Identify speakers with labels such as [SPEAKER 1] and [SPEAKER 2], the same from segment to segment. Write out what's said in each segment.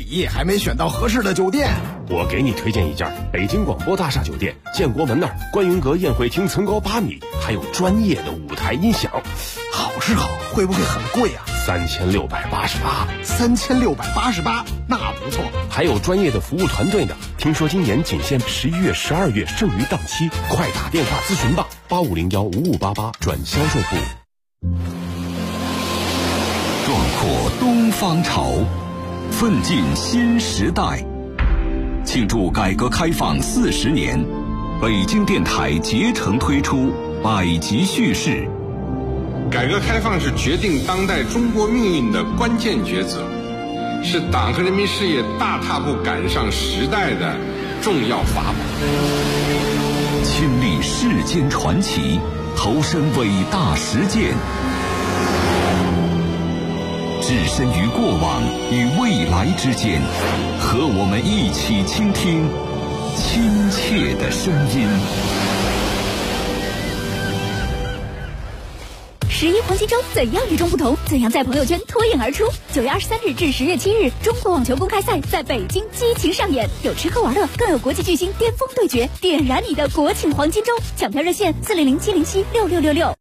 [SPEAKER 1] 你还没选到合适的酒店。
[SPEAKER 2] 我给你推荐一家北京广播大厦酒店，建国门那儿观云阁宴会厅层高8米，还有专业的舞台音响。
[SPEAKER 1] 好是好，会不会很贵啊
[SPEAKER 2] ？3688，
[SPEAKER 1] 那不错。
[SPEAKER 2] 还有专业的服务团队呢。听说今年仅限11月、12月剩余档期，快打电话咨询吧，85015588转销售部。
[SPEAKER 3] 壮阔东方潮，奋进新时代。庆祝改革开放40年，北京电台竭诚推出百集叙事。
[SPEAKER 4] 改革开放是决定当代中国命运的关键抉择，是党和人民事业大踏步赶上时代的重要法宝。
[SPEAKER 3] 亲历世间传奇，投身伟大实践，置身于过往与未来之间，和我们一起倾听亲切的声音。
[SPEAKER 5] 11黄金周怎样与众不同？怎样在朋友圈脱颖而出？9月23日至10月7日，中国网球公开赛在北京激情上演，有吃喝玩乐，更有国际巨星巅峰对决，点燃你的国庆黄金周！抢票热线400-707-6666。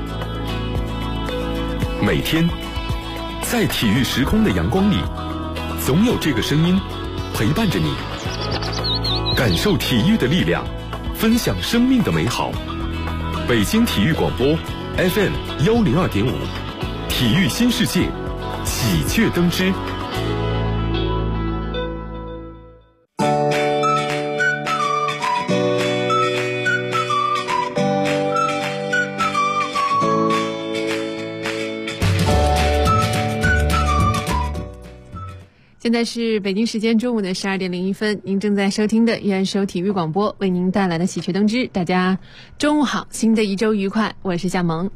[SPEAKER 6] 每天，在体育时空的阳光里，总有这个声音陪伴着你，感受体育的力量，分享生命的美好。北京体育广播FM 102.5，体育新世界，喜鹊登枝。
[SPEAKER 7] 现在是北京时间中午的12点01分，您正在收听的依然是由体育广播为您带来的喜鹊登枝。大家中午好，新的一周愉快，我是夏萌。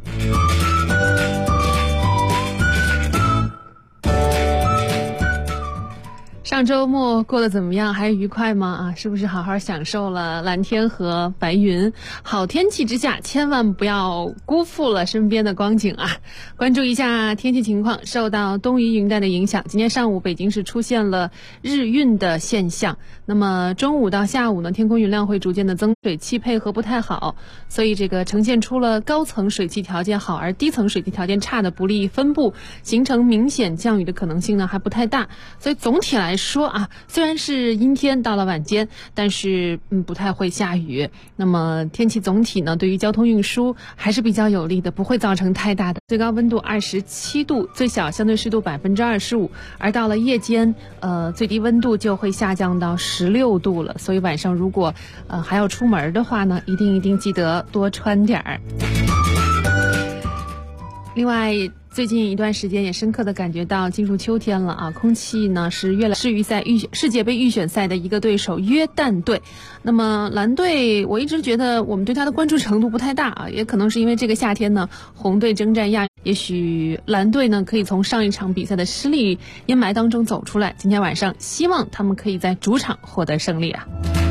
[SPEAKER 7] 上周末过得怎么样？还愉快吗？是不是好好享受了蓝天和白云？好天气之下，千万不要辜负了身边的光景啊！关注一下天气情况，受到东移云带的影响，今天上午北京是出现了日晕的现象。那么中午到下午呢，天空云量会逐渐的增，水汽配合不太好，所以这个呈现出了高层水汽条件好而低层水汽条件差的不利分布，形成明显降雨的可能性呢还不太大。所以总体来说虽然是阴天到了晚间，但是不太会下雨。那么天气总体呢，对于交通运输还是比较有利的，不会造成太大的。最高温度27度，最小相对湿度25%，而到了夜间最低温度就会下降到16度了。所以晚上如果还要出门的话呢，一定记得多穿点儿。另外最近一段时间也深刻的感觉到进入秋天了空气呢是越来世界杯预选赛的一个对手约旦队。那么蓝队我一直觉得我们对他的关注程度不太大也可能是因为这个夏天呢红队征战亚，也许蓝队呢可以从上一场比赛的失利阴霾当中走出来，今天晚上希望他们可以在主场获得胜利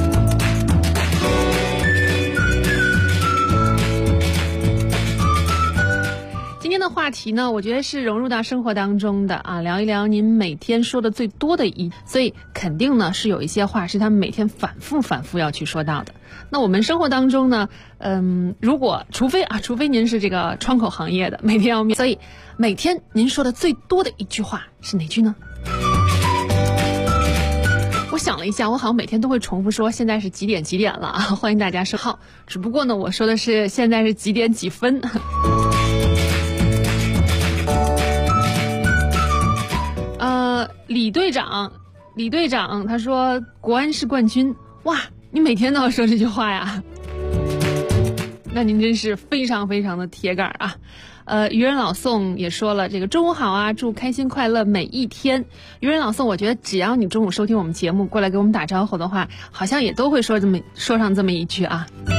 [SPEAKER 7] 今天的话题呢，我觉得是融入到生活当中的聊一聊您每天说的最多的所以肯定呢是有一些话是他们每天反复要去说到的。那我们生活当中呢，除非您是这个窗口行业的，每天要面，所以每天您说的最多的一句话是哪句呢？我想了一下，我好像每天都会重复说现在是几点了欢迎大家收号。只不过呢，我说的是现在是几点几分。李队长他说国安是冠军，哇，你每天都要说这句话呀？那您真是非常的铁杆渔人老宋也说了，这个中午好祝开心快乐每一天。渔人老宋，我觉得只要你中午收听我们节目过来给我们打招呼的话，好像也都会说上这么一句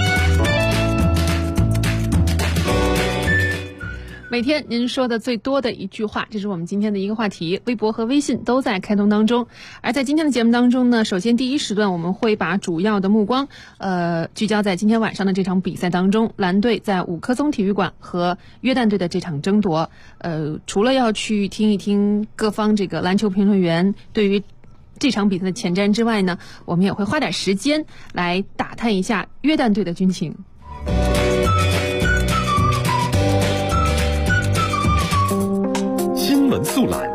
[SPEAKER 7] 每天您说的最多的一句话，这是我们今天的一个话题，微博和微信都在开通当中。而在今天的节目当中呢，首先第一时段我们会把主要的目光聚焦在今天晚上的这场比赛当中，蓝队在五棵松体育馆和约旦队的这场争夺。除了要去听一听各方这个篮球评论员对于这场比赛的前瞻之外呢，我们也会花点时间来打探一下约旦队的军情。
[SPEAKER 6] 新闻速览。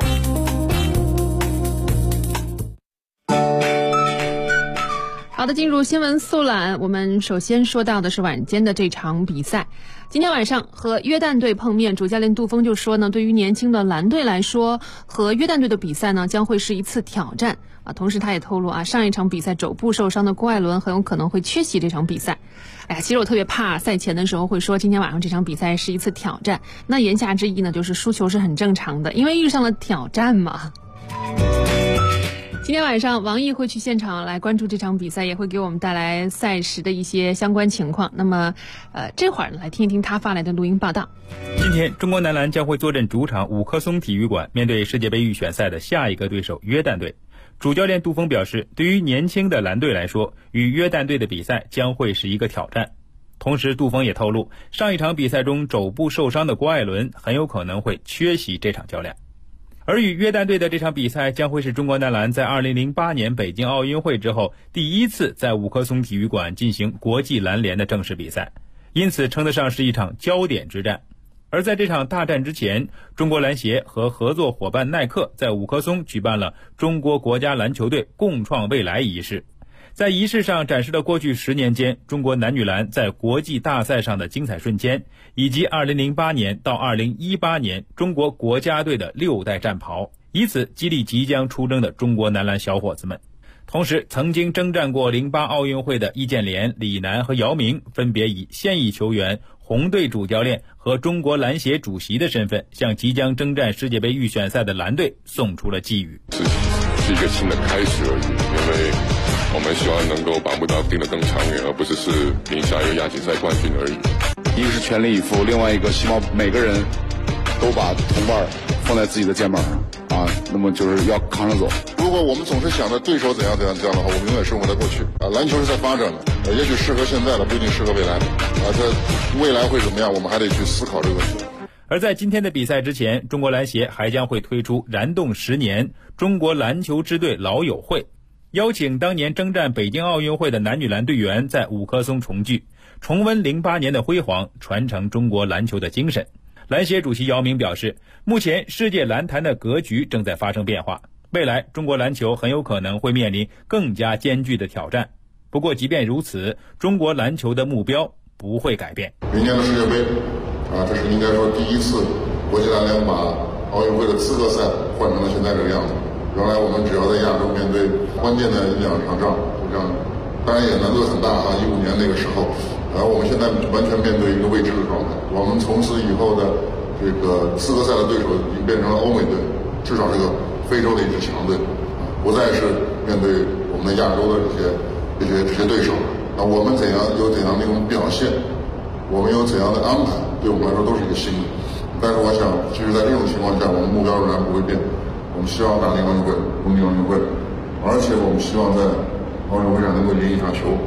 [SPEAKER 7] 好的，进入新闻速览，我们首先说到的是晚间的这场比赛。今天晚上和约旦队碰面，主教练杜峰就说呢，对于年轻的蓝队来说，和约旦队的比赛呢将会是一次挑战啊。同时他也透露啊，上一场比赛肘部受伤的郭艾伦很有可能会缺席这场比赛。哎呀，其实我特别怕赛前的时候会说今天晚上这场比赛是一次挑战，那言下之意呢就是输球是很正常的，因为遇上了挑战嘛。今天晚上王毅会去现场来关注这场比赛，也会给我们带来赛时的一些相关情况。那么这会儿来听一听他发来的录音报道。
[SPEAKER 8] 今天中国男篮将会坐镇主场五棵松体育馆，面对世界杯预选赛的下一个对手约旦队。主教练杜峰表示，对于年轻的蓝队来说，与约旦队的比赛将会是一个挑战。同时杜峰也透露，上一场比赛中肘部受伤的郭艾伦很有可能会缺席这场较量。而与约旦队的这场比赛将会是中国男篮在2008年北京奥运会之后第一次在五棵松体育馆进行国际篮联的正式比赛，因此称得上是一场焦点之战。而在这场大战之前，中国篮协和合作伙伴耐克在五棵松举办了中国国家篮球队共创未来仪式。在仪式上展示了过去10年间中国男女篮在国际大赛上的精彩瞬间，以及2008年到2018年中国国家队的6代战袍，以此激励即将出征的中国男篮小伙子们。同时，曾经征战过08奥运会的易建联、李楠和姚明分别以现役球员、红队主教练和中国篮协主席的身份，向即将征战世界杯预选赛的蓝队送出了寄语。
[SPEAKER 9] 是一个新的开始而已，因为我们希望能够把目标定得更长远，而不只是赢下一个亚锦赛冠军而已。
[SPEAKER 10] 一个是全力以赴，另外一个希望每个人都把同伴放在自己的肩膀上啊，那么就是要扛着走。
[SPEAKER 9] 如果我们总是想着对手怎样怎样这样的话，我们永远生活在过去啊。篮球是在发展的，也许适合现在的，不一定适合未来的啊。这未来会怎么样，我们还得去思考这个问题。
[SPEAKER 8] 而在今天的比赛之前，中国篮协还将会推出燃动10年中国篮球支队老友会，邀请当年征战北京奥运会的男女篮队员在五棵松重聚，重温08年的辉煌，传承中国篮球的精神。篮协主席姚明表示，目前世界篮坛的格局正在发生变化，未来中国篮球很有可能会面临更加艰巨的挑战。不过即便如此，中国篮球的目标不会改变。
[SPEAKER 9] 明年的世界杯啊，这是应该说第一次国际篮联把奥运会的资格赛换成了现在这个样子。原来我们只要在亚洲面对关键的1-2场仗，就这样，当然也难度很大啊。15年那个时候，然后我们现在完全面对一个未知的状态。我们从此以后的这个资格赛的对手已经变成了欧美队，至少这个非洲的一支强队，不再是面对我们的亚洲的这些对手。那我们有怎样的一种表现，我们有怎样的安排，对我们来说都是一个新的。但是我想，其实在这种情况下，我们目标仍然不会变。我们希望打进奥运会，东京奥运会，而且我们希望在奥运会上能够赢一场球。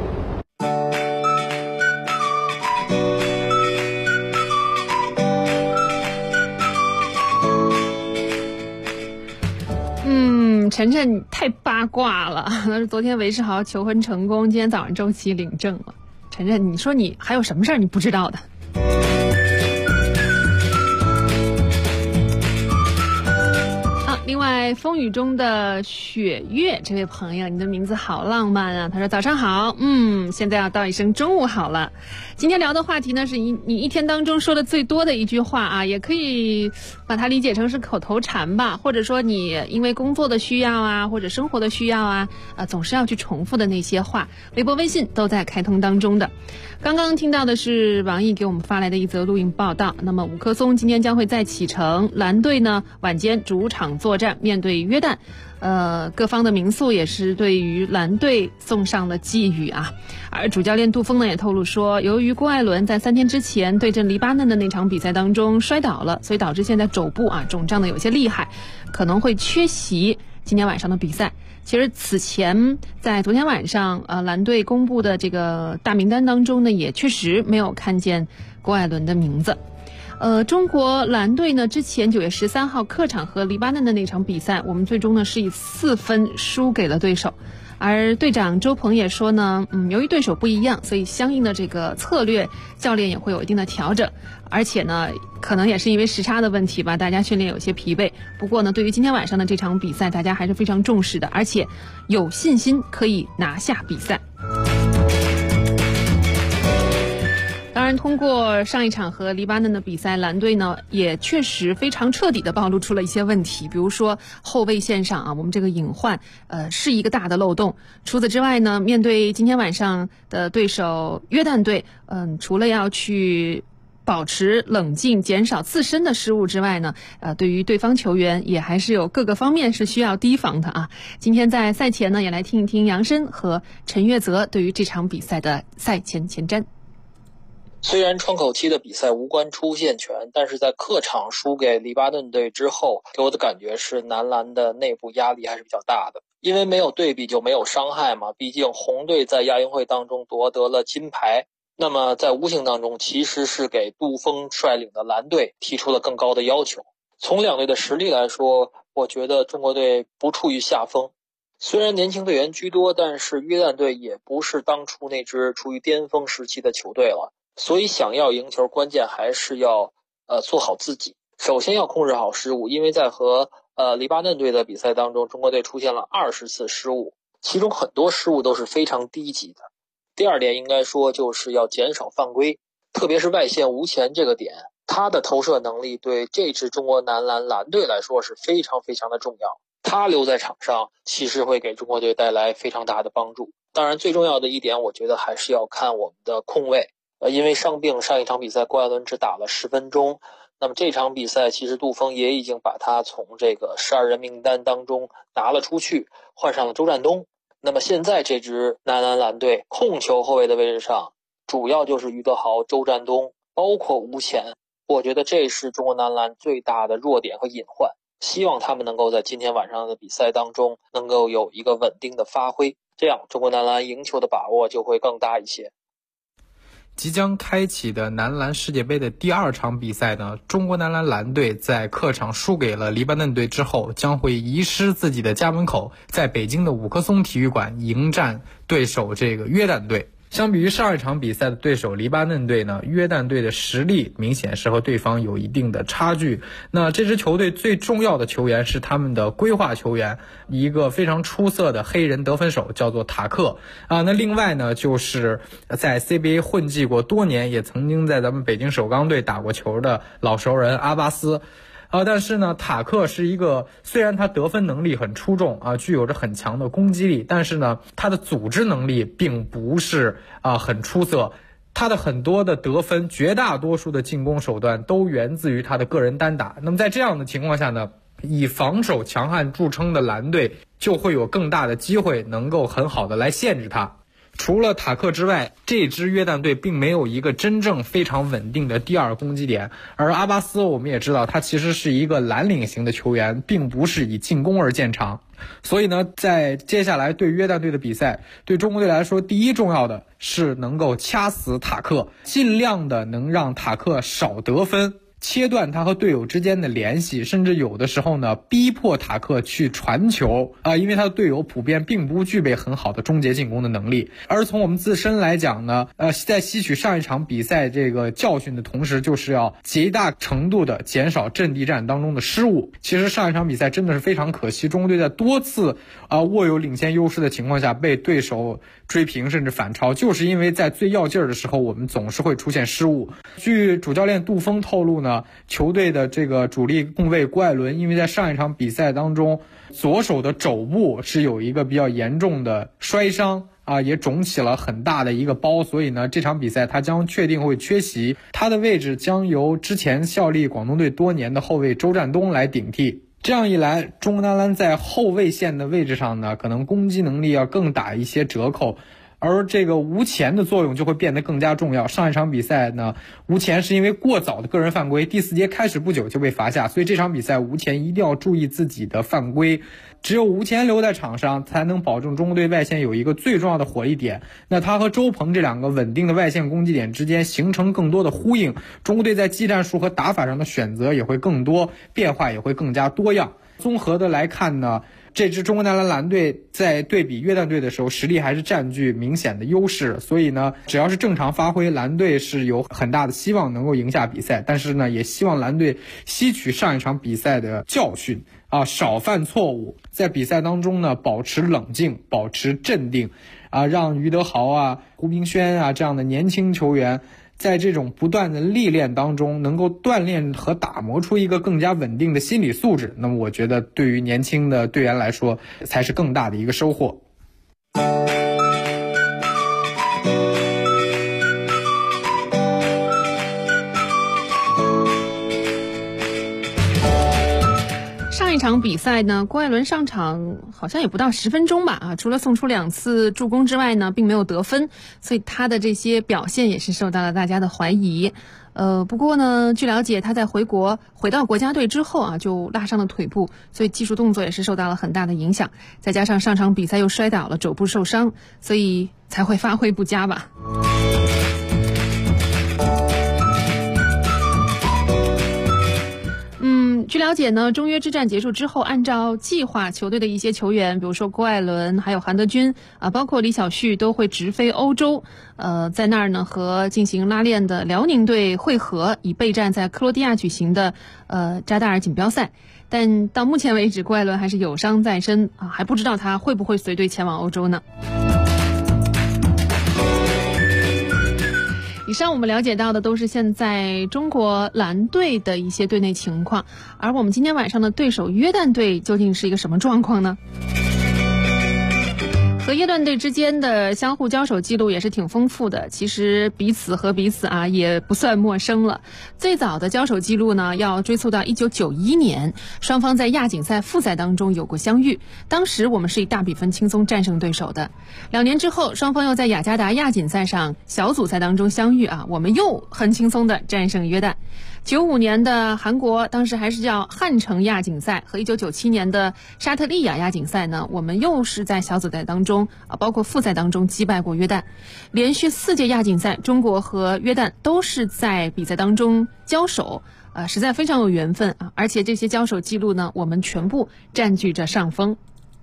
[SPEAKER 7] 晨晨你太八卦了，那是昨天韦世豪求婚成功，今天早上周琦领证了。晨晨，你说你还有什么事儿你不知道的？另外，风雨中的雪月这位朋友，你的名字好浪漫啊！他说早上好，现在要道一声中午好了。今天聊的话题呢，是你一天当中说的最多的一句话啊，也可以把它理解成是口头禅吧，或者说你因为工作的需要啊，或者生活的需要啊，总是要去重复的那些话，微博微信都在开通当中的。刚刚听到的是王毅给我们发来的一则录音报道。那么五棵松今天将会再启程，蓝队呢晚间主场作战，面对约旦。各方的名宿也是对于蓝队送上了寄语啊。而主教练杜峰呢也透露说，由于郭艾伦在3天之前对阵黎巴嫩的那场比赛当中摔倒了，所以导致现在肘部肿胀的有些厉害，可能会缺席今天晚上的比赛。其实此前在昨天晚上蓝队公布的这个大名单当中呢，也确实没有看见郭艾伦的名字。 中国蓝队呢之前9月13号客场和黎巴嫩的那场比赛，我们最终呢是以4分输给了对手。而队长周鹏也说呢，由于对手不一样，所以相应的这个策略教练也会有一定的调整，而且呢可能也是因为时差的问题吧，大家训练有些疲惫。不过呢，对于今天晚上的这场比赛，大家还是非常重视的，而且有信心可以拿下比赛。当然，通过上一场和黎巴嫩的比赛，蓝队呢也确实非常彻底的暴露出了一些问题，比如说后卫线上啊，我们这个隐患是一个大的漏洞。除此之外呢，面对今天晚上的对手约旦队，除了要去保持冷静，减少自身的失误之外呢，对于对方球员也还是有各个方面是需要提防的啊。今天在赛前呢，也来听一听杨申和陈月泽对于这场比赛的赛前前瞻。
[SPEAKER 11] 虽然窗口期的比赛无关出线权，但是在客场输给黎巴嫩队之后，给我的感觉是男篮的内部压力还是比较大的。因为没有对比就没有伤害嘛，毕竟红队在亚运会当中夺得了金牌，那么在无形当中其实是给杜锋率领的蓝队提出了更高的要求。从两队的实力来说，我觉得中国队不处于下风。虽然年轻队员居多，但是约旦队也不是当初那支处于巅峰时期的球队了。所以想要赢球，关键还是要做好自己。首先要控制好失误，因为在和黎巴嫩队的比赛当中，中国队出现了20次失误，其中很多失误都是非常低级的。第二点应该说就是要减少犯规，特别是外线吴前这个点，他的投射能力对这支中国男篮蓝队来说是非常非常的重要。他留在场上其实会给中国队带来非常大的帮助。当然最重要的一点，我觉得还是要看我们的控卫。因为伤病，上一场比赛郭艾伦只打了10分钟，那么这场比赛其实杜锋也已经把他从这个12人名单当中拿了出去，换上了周占东。那么现在这支男篮蓝队控球后卫的位置上，主要就是于德豪、周占东，包括吴前，我觉得这是中国男篮最大的弱点和隐患。希望他们能够在今天晚上的比赛当中能够有一个稳定的发挥，这样中国男篮赢球的把握就会更大一些。
[SPEAKER 12] 即将开启的男篮世界杯的第2场比赛呢，中国男篮蓝队在客场输给了黎巴嫩队之后，将会移师自己的家门口，在北京的五棵松体育馆迎战对手这个约旦队。相比于上一场比赛的对手黎巴嫩队呢，约旦队的实力明显是和对方有一定的差距。那这支球队最重要的球员是他们的规划球员，一个非常出色的黑人得分手叫做塔克啊。那另外呢，就是在 CBA 混迹过多年，也曾经在咱们北京首钢队打过球的老熟人阿巴斯。但是呢，塔克是一个虽然他得分能力很出众啊，具有着很强的攻击力，但是呢，他的组织能力并不是很出色。他的很多的得分，绝大多数的进攻手段都源自于他的个人单打。那么在这样的情况下呢，以防守强悍著称的蓝队就会有更大的机会能够很好的来限制他。除了塔克之外，这支约旦队并没有一个真正非常稳定的第2攻击点，而阿巴斯我们也知道他其实是一个蓝领型的球员，并不是以进攻而见长。所以呢，在接下来对约旦队的比赛，对中国队来说第一重要的是能够掐死塔克，尽量的能让塔克少得分，切断他和队友之间的联系，甚至有的时候呢，逼迫塔克去传球因为他的队友普遍并不具备很好的终结进攻的能力。而从我们自身来讲呢，在吸取上一场比赛这个教训的同时，就是要极大程度的减少阵地战当中的失误。其实上一场比赛真的是非常可惜，中国队在多次握有领先优势的情况下被对手追平甚至反超，就是因为在最要劲儿的时候，我们总是会出现失误。据主教练杜锋透露呢，球队的这个主力控卫郭艾伦，因为在上一场比赛当中，左手的肘部是有一个比较严重的摔伤也肿起了很大的一个包，所以呢，这场比赛他将确定会缺席，他的位置将由之前效力广东队多年的后卫周占东来顶替。这样一来，中国男篮在后卫线的位置上呢，可能攻击能力要更打一些折扣，而这个吴前的作用就会变得更加重要。上一场比赛呢，吴前是因为过早的个人犯规，第4节开始不久就被罚下，所以这场比赛吴前一定要注意自己的犯规， 只有吴前留在场上，才能保证中国队外线有一个最重要的火力点。那他和周鹏这两个稳定的外线攻击点之间形成更多的呼应，中国队在技战术和打法上的选择也会更多，变化也会更加多样。综合的来看呢，这支中国男篮蓝队在对比约旦队的时候，实力还是占据明显的优势，所以呢，只要是正常发挥，蓝队是有很大的希望能够赢下比赛。但是呢，也希望蓝队吸取上一场比赛的教训啊，少犯错误，在比赛当中呢，保持冷静，保持镇定啊，让于德豪啊、胡明轩啊这样的年轻球员在这种不断的历练当中，能够锻炼和打磨出一个更加稳定的心理素质。那么我觉得对于年轻的队员来说，才是更大的一个收获。
[SPEAKER 7] 上一场比赛呢，郭艾伦上场好像也不到10分钟吧啊，除了送出2次助攻之外呢，并没有得分，所以他的这些表现也是受到了大家的怀疑。不过呢，据了解他在回到国家队之后啊，就拉伤了腿部，所以技术动作也是受到了很大的影响，再加上上场比赛又摔倒了，肘部受伤，所以才会发挥不佳吧。据了解呢，中约之战结束之后，按照计划，球队的一些球员，比如说郭艾伦，还有韩德君啊，包括李晓旭，都会直飞欧洲，在那儿呢和进行拉练的辽宁队会合，以备战在克罗地亚举行的扎达尔锦标赛。但到目前为止，郭艾伦还是有伤在身啊，还不知道他会不会随队前往欧洲呢。以上我们了解到的都是现在中国蓝队的一些队内情况，而我们今天晚上的对手约旦队究竟是一个什么状况呢？和约旦队之间的相互交手记录也是挺丰富的，其实彼此啊也不算陌生了。最早的交手记录呢，要追溯到1991年，双方在亚锦赛复赛当中有过相遇，当时我们是以大比分轻松战胜对手的。2年之后，双方又在雅加达亚锦赛上小组赛当中相遇啊，我们又很轻松的战胜约旦。95年的韩国，当时还是叫汉城亚锦赛，和1997年的沙特利亚亚锦赛呢，我们又是在小组赛当中包括复赛当中击败过约旦。连续4届亚锦赛，中国和约旦都是在比赛当中交手，实在非常有缘分啊！而且这些交手记录呢，我们全部占据着上风。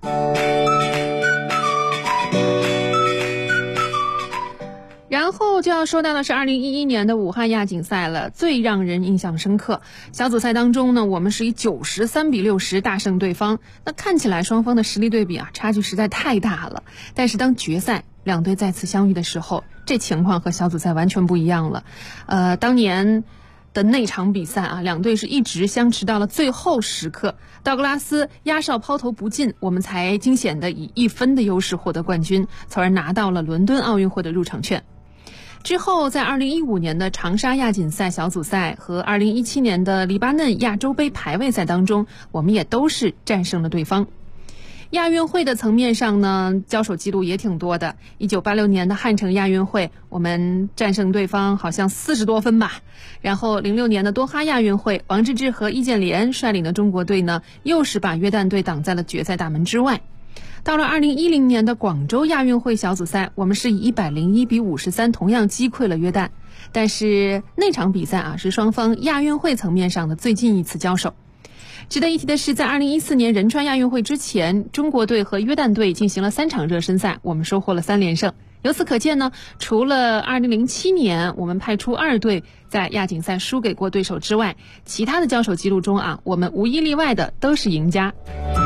[SPEAKER 7] 然后就要说到的是2011年的武汉亚锦赛了，最让人印象深刻。小组赛当中呢，我们是以93比60大胜对方。那看起来双方的实力对比啊，差距实在太大了。但是当决赛两队再次相遇的时候，这情况和小组赛完全不一样了。当年的那场比赛啊，两队是一直相持到了最后时刻，道格拉斯压哨抛投不进，我们才惊险的以1分的优势获得冠军，从而拿到了伦敦奥运会的入场券。之后在2015年的长沙亚锦赛小组赛和2017年的黎巴嫩亚洲杯排位赛当中，我们也都是战胜了对方。亚运会的层面上呢，交手记录也挺多的。1986年的汉城亚运会，我们战胜对方好像40多分吧。然后06年的多哈亚运会，王治郅和易建联率领的中国队呢，又是把约旦队挡在了决赛大门之外。到了2010年的广州亚运会小组赛，我们是以101比53同样击溃了约旦。但是那场比赛啊，是双方亚运会层面上的最近一次交手。值得一提的是，在2014年仁川亚运会之前，中国队和约旦队进行了3场热身赛，我们收获了3连胜。由此可见呢，除了2007年我们派出2队在亚锦赛输给过对手之外，其他的交手记录中啊，我们无一例外的都是赢家。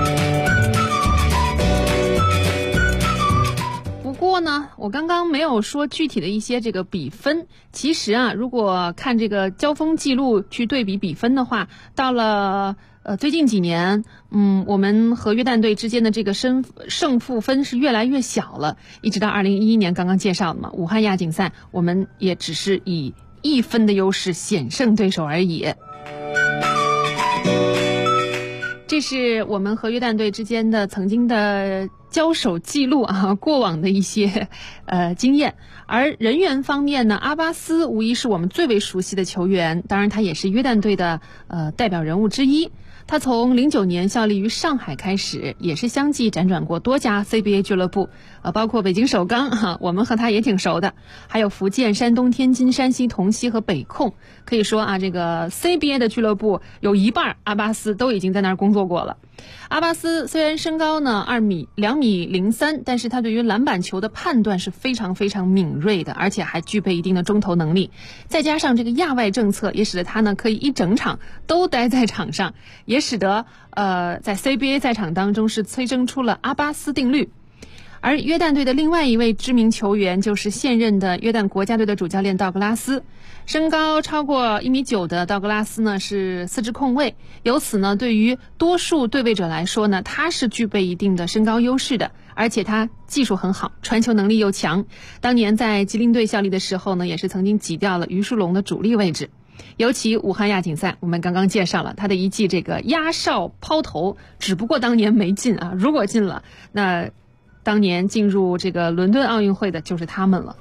[SPEAKER 7] 不过呢，我刚刚没有说具体的一些这个比分。其实啊，如果看这个交锋记录去对比比分的话，到了最近几年，我们和约旦队之间的这个胜负分是越来越小了。一直到2011年刚刚介绍的嘛，武汉亚锦赛，我们也只是以1分的优势险胜对手而已。这是我们和约旦队之间的曾经的交手记录啊，过往的一些经验。而人员方面呢，阿巴斯无疑是我们最为熟悉的球员，当然他也是约旦队的代表人物之一。 他从09年效力于上海开始，也是相继辗转过多家 CBA 俱乐部，包括北京首钢我们和他也挺熟的，还有福建、山东、天津、山西同曦和北控。可以说这个 CBA 的俱乐部有一半阿巴斯都已经在那儿工作过了。阿巴斯虽然身高呢2.03米，但是他对于篮板球的判断是非常非常敏锐的，而且还具备一定的中投能力。再加上这个亚外政策，也使得他呢可以一整场都待在场上，也使得在 CBA 赛场当中是催生出了阿巴斯定律。而约旦队的另外一位知名球员就是现任的约旦国家队的主教练道格拉斯。身高超过1.9米的道格拉斯呢是4支控卫，由此呢对于多数对位者来说呢，他是具备一定的身高优势的，而且他技术很好，传球能力又强。当年在吉林队效力的时候呢，也是曾经挤掉了于树龙的主力位置。尤其武汉亚锦赛，我们刚刚介绍了他的一记这个压哨抛投，只不过当年没进如果进了，那当年进入这个伦敦奥运会的就是他们了。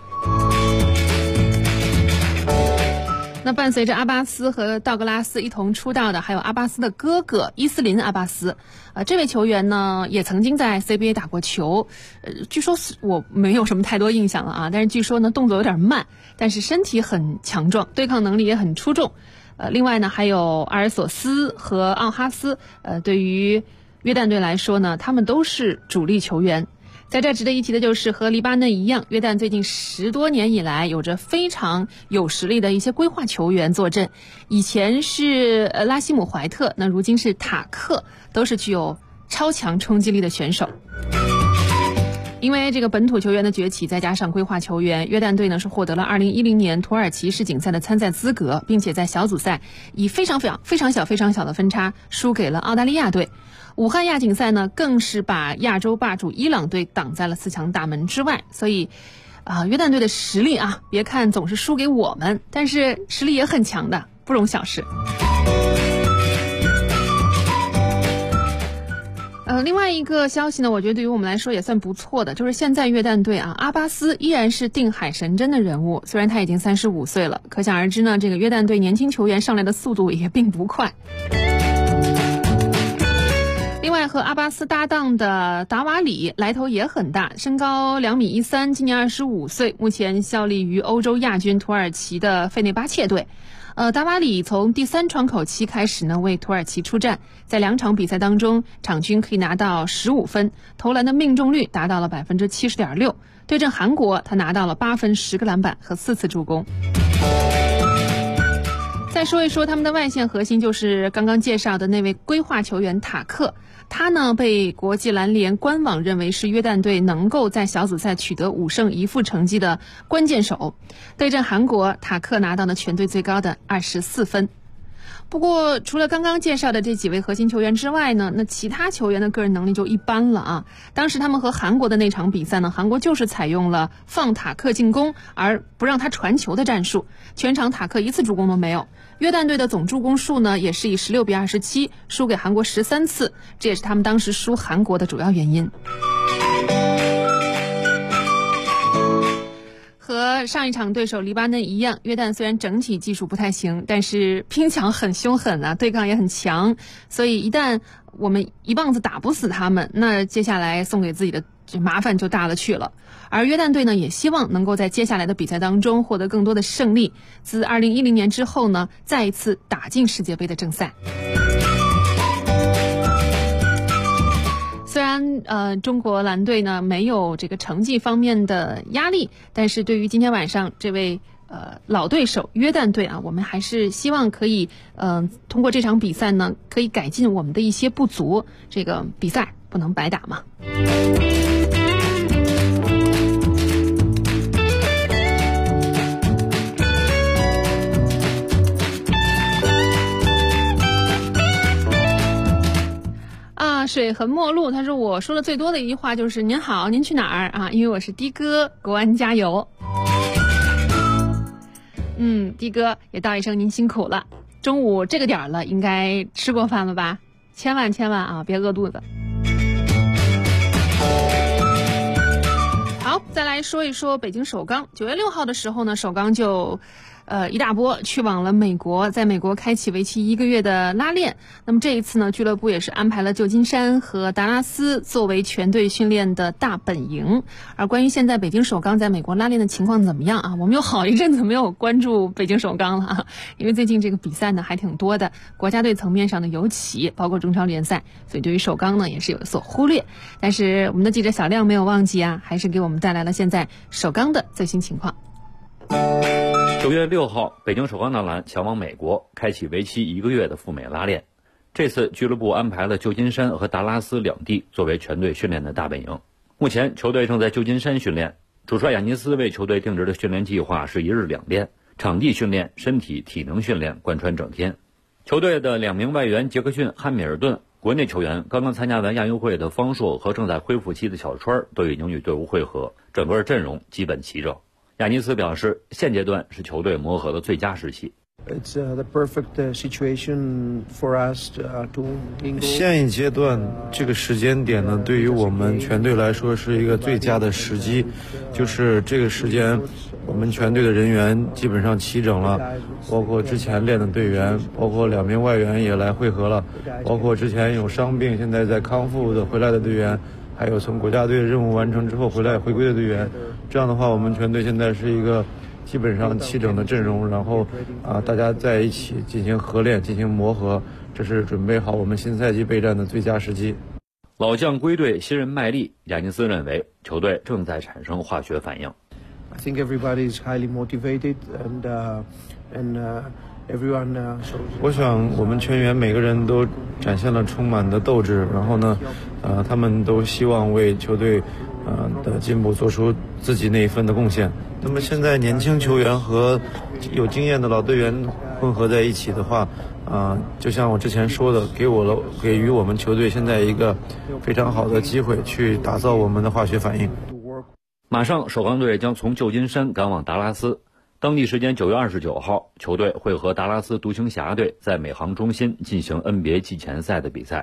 [SPEAKER 7] 那伴随着阿巴斯和道格拉斯一同出道的还有阿巴斯的哥哥伊斯林阿巴斯，这位球员呢也曾经在 CBA 打过球，据说我没有什么太多印象了但是据说呢动作有点慢，但是身体很强壮，对抗能力也很出众。另外呢还有阿尔索斯和奥哈斯，对于约旦队来说呢，他们都是主力球员。在这值得一提的就是和黎巴嫩一样，约旦最近10多年以来有着非常有实力的一些规划球员坐镇。以前是拉希姆怀特，那如今是塔克，都是具有超强冲击力的选手。因为这个本土球员的崛起，再加上规划球员，约旦队呢是获得了2010年土耳其世锦赛的参赛资格，并且在小组赛以非常小的分差输给了澳大利亚队。武汉亚锦赛呢更是把亚洲霸主伊朗队挡在了4强大门之外。所以约旦队的实力别看总是输给我们，但是实力也很强的，不容小视。另外一个消息呢，我觉得对于我们来说也算不错的，就是现在约旦队阿巴斯依然是定海神针的人物，虽然他已经35岁了，可想而知呢，这个约旦队年轻球员上来的速度也并不快。另外和阿巴斯搭档的达瓦里来头也很大，身高2.13米，今年25岁，目前效力于欧洲亚军土耳其的费内巴切队。达瓦里从第3窗口期开始呢为土耳其出战，在2场比赛当中场均可以拿到15分，投篮的命中率达到了 70.6%。 对阵韩国他拿到了8分10个篮板和4次助攻。再说一说他们的外线核心，就是刚刚介绍的那位规划球员塔克。他呢被国际篮联官网认为是约旦队能够在小组赛取得5胜1负成绩的关键手。对阵韩国，塔克拿到了全队最高的24分。不过除了刚刚介绍的这几位核心球员之外呢，那其他球员的个人能力就一般了当时他们和韩国的那场比赛呢，韩国就是采用了放塔克进攻而不让他传球的战术，全场塔克1次助攻都没有。约旦队的总助攻数呢也是以16-27输给韩国13次，这也是他们当时输韩国的主要原因。和上一场对手黎巴嫩一样，约旦虽然整体技术不太行，但是拼抢很凶狠对抗也很强，所以一旦我们一棒子打不死他们，那接下来送给自己的麻烦就大了去了。而约旦队呢也希望能够在接下来的比赛当中获得更多的胜利，自2010年之后呢再一次打进世界杯的正赛。虽然中国篮队呢没有这个成绩方面的压力，但是对于今天晚上这位老对手约旦队我们还是希望可以通过这场比赛呢可以改进我们的一些不足，这个比赛不能白打嘛。水痕陌路，他说我说的最多的一句话就是您好，您去哪儿因为我是的哥，国安加油。的哥也道一声您辛苦了，中午这个点了应该吃过饭了吧，千万别饿肚子。好，再来说一说北京首钢。9月6号的时候呢，首钢就一大波去往了美国，在美国开启为期1个月的拉练。那么这一次呢，俱乐部也是安排了旧金山和达拉斯作为全队训练的大本营。而关于现在北京首钢在美国拉练的情况怎么样啊？我们有好一阵子没有关注北京首钢了啊，因为最近这个比赛呢还挺多的，国家队层面上的尤其包括中超联赛，所以对于首钢呢也是有所忽略。但是我们的记者小亮没有忘记啊，还是给我们带来了现在首钢的最新情况。
[SPEAKER 13] 9月6号，北京首钢男篮前往美国，开启为期1个月的赴美拉练。这次俱乐部安排了旧金山和达拉斯两地作为全队训练的大本营。目前球队正在旧金山训练，主帅亚尼斯为球队定制的训练计划是1日2练，场地训练、身体体能训练贯穿整天。球队的2名外援杰克逊、汉密尔顿，国内球员刚刚参加完亚运会的方硕和正在恢复期的小川都已经与队伍会合，整个阵容基本齐整。亚尼斯表示，现阶段是球队磨合的最佳时期。
[SPEAKER 14] It's the perfect situation for us to
[SPEAKER 15] 现一阶段这个时间点呢，对于我们全队来说是一个最佳的时机，就是这个时间我们全队的人员基本上齐整了，包括之前练的队员，包括2名外援也来汇合了，包括之前有伤病现在在康复的回来的队员，还有从国家队任务完成之后回归的队员。这样的话，我们全队现在是一个基本上齐整的阵容，然后大家在一起进行合练，进行磨合，这是准备好我们新赛季备战的最佳时机。
[SPEAKER 13] 老将归队，新人卖力，亚尼斯认为球队正在产生化学反应。
[SPEAKER 14] I think everybody is highly motivated and everyone.
[SPEAKER 15] 我想我们全员每个人都展现了充满的斗志，然后呢，他们都希望为球队的进步做出自己那一份的贡献。那么现在年轻球员和有经验的老队员混合在一起的话，就像我之前说的，给予我们球队现在一个非常好的机会去打造我们的化学反应。
[SPEAKER 13] 马上首钢队将从旧金山赶往达拉斯，当地时间9月29号，球队会和达拉斯独行侠队在美航中心进行 NBA 季前赛的比赛。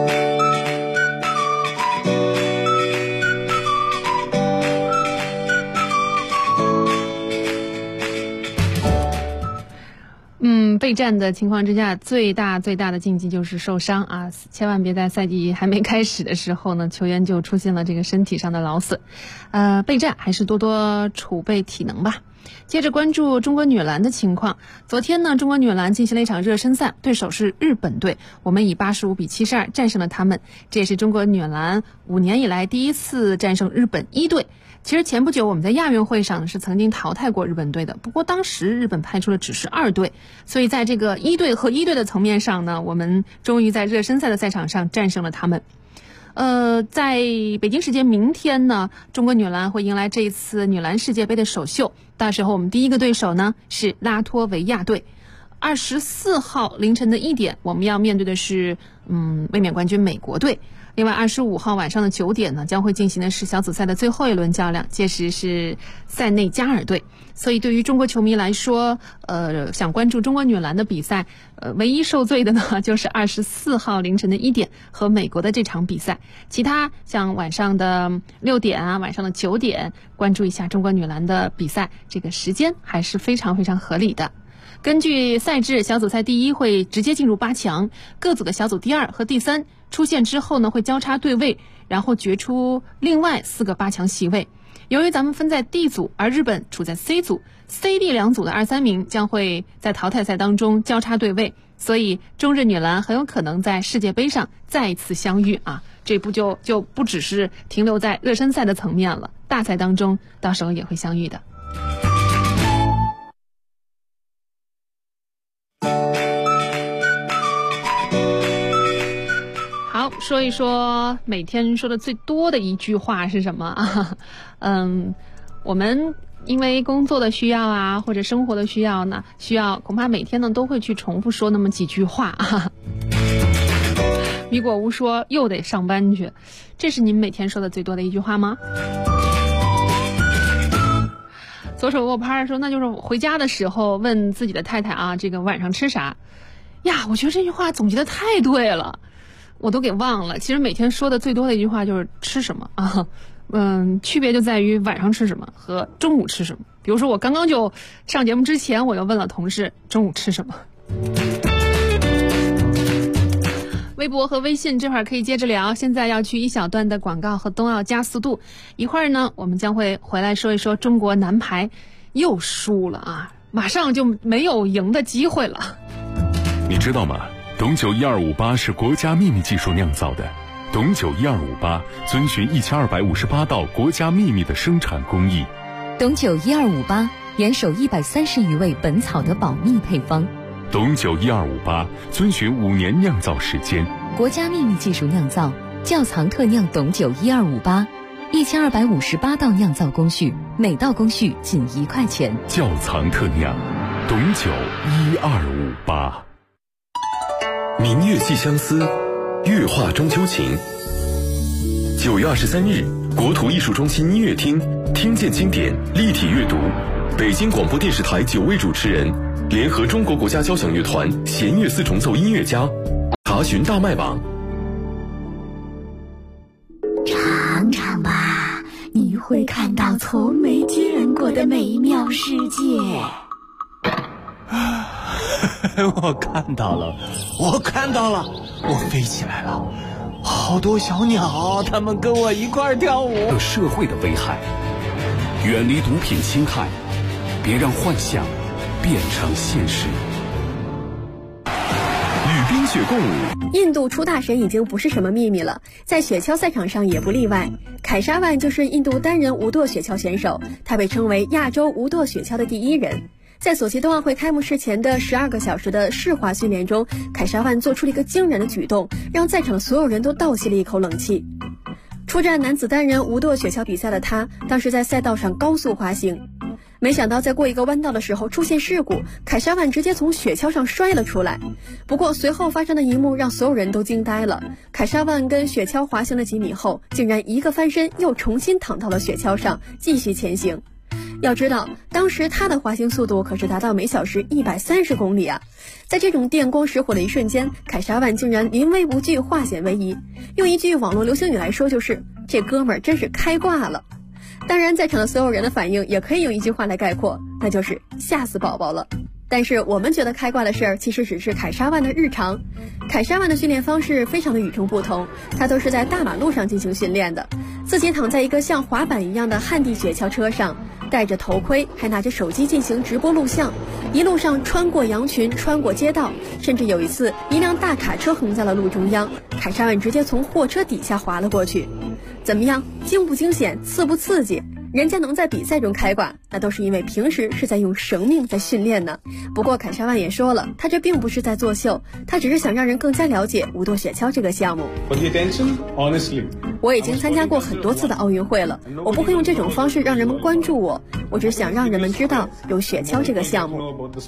[SPEAKER 7] 备战的情况之下，最大的禁忌就是受伤啊！千万别在赛季还没开始的时候呢，球员就出现了这个身体上的劳损。备战还是多多储备体能吧。接着关注中国女篮的情况。昨天呢，中国女篮进行了一场热身赛，对手是日本队，我们以85-72战胜了他们。这也是中国女篮5年以来第一次战胜日本1队。其实前不久我们在亚运会上是曾经淘汰过日本队的，不过当时日本派出了只是2队，所以在这个1队和1队的层面上呢，我们终于在热身赛的赛场上战胜了他们。在北京时间明天呢，中国女篮会迎来这一次女篮世界杯的首秀，到时候我们第一个对手呢是拉脱维亚队。24号凌晨的1点，我们要面对的是卫冕冠军美国队。另外25号晚上的9点呢，将会进行的是小组赛的最后一轮较量，届时是塞内加尔队。所以对于中国球迷来说，想关注中国女篮的比赛，唯一受罪的呢就是24号凌晨的1点和美国的这场比赛。其他像晚上的6点啊，晚上的9点，关注一下中国女篮的比赛，这个时间还是非常非常合理的。根据赛制，小组赛第1会直接进入8强，各组的小组第2和第3出现之后呢，会交叉对位，然后决出另外4个8强席位。由于咱们分在 D 组，而日本处在 C 组， C、D 两组的2、3名将会在淘汰赛当中交叉对位，所以中日女篮很有可能在世界杯上再一次相遇啊！这不就不只是停留在热身赛的层面了，大赛当中到时候也会相遇的。好，说一说每天说的最多的一句话是什么啊？我们因为工作的需要啊，或者生活的需要呢，恐怕每天呢都会去重复说那么几句话啊。米果屋说又得上班去，这是您每天说的最多的一句话吗？左手握拍说，那就是回家的时候问自己的太太啊，这个晚上吃啥呀？我觉得这句话总结的太对了，我都给忘了。其实每天说的最多的一句话就是吃什么啊，区别就在于晚上吃什么和中午吃什么。 比如说我刚刚就上节目之前，我又问了同事中午吃什么。微博和微信这会儿可以接着聊，现在要去一小段的广告和冬奥加速度。一会儿呢，我们将会回来说一说中国男排又输了啊，马上就没有赢的机会了。
[SPEAKER 6] 你知道吗？董酒1258是国家秘密技术酿造的。董酒1258遵循1258道国家秘密的生产工艺。
[SPEAKER 16] 董酒1258严守130余位本草的保密配方。
[SPEAKER 6] 董酒1258遵循5年酿造时间，
[SPEAKER 16] 国家秘密技术酿造，窖藏特酿董酒1258，1258道酿造工序，每道工序仅1块钱。
[SPEAKER 6] 窖藏特酿，董酒1258。
[SPEAKER 2] 明月寄相思，月画中秋情。9月23日，国土艺术中心音乐厅，听见经典立体阅读，北京广播电视台9位主持人联合中国国家交响乐团弦乐4重奏音乐家，查询大麦网。
[SPEAKER 5] 尝尝吧，你会看到从没见过的美妙世界。
[SPEAKER 1] 我看到了，我飞起来了，好多小鸟，它们跟我一块跳舞。
[SPEAKER 3] 对社会的危害，远离毒品侵害，别让幻想变成现实。
[SPEAKER 2] 与冰雪共舞。
[SPEAKER 17] 印度出大神已经不是什么秘密了，在雪橇赛场上也不例外。凯沙万就是印度单人无舵雪橇选手，他被称为亚洲无舵雪橇的第一人。在索契冬奥会开幕式前的12个小时的试滑训练中，凯沙万做出了一个惊人的举动，让在场所有人都倒吸了一口冷气。出战男子单人无舵雪橇比赛的他，当时在赛道上高速滑行，没想到在过一个弯道的时候出现事故，凯沙万直接从雪橇上摔了出来。不过随后发生的一幕让所有人都惊呆了，凯沙万跟雪橇滑行了几米后，竟然一个翻身又重新躺到了雪橇上，继续前行。要知道，当时他的滑行速度可是达到每小时130公里啊！在这种电光石火的一瞬间，凯沙万竟然临危不惧，化险为夷。用一句网络流行语来说，就是这哥们儿真是开挂了。当然，在场的所有人的反应也可以用一句话来概括，那就是吓死宝宝了。但是我们觉得开挂的事儿，其实只是凯沙万的日常。凯沙万的训练方式非常的与众不同，他都是在大马路上进行训练的，自己躺在一个像滑板一样的旱地雪橇车上，戴着头盔，还拿着手机进行直播录像，一路上穿过羊群，穿过街道，甚至有一次一辆大卡车横在了路中央，凯沙万直接从货车底下滑了过去。怎么样，惊不惊险，刺不刺激？人家能在比赛中开挂，那都是因为平时是在用生命在训练呢。不过凯沙万也说了，他这并不是在作秀，他只是想让人更加了解无舵雪橇这个项目。我已经参加过很多次的奥运会了，我不会用这种方式让人们关注我，我只想让人们知道有雪橇这个项目。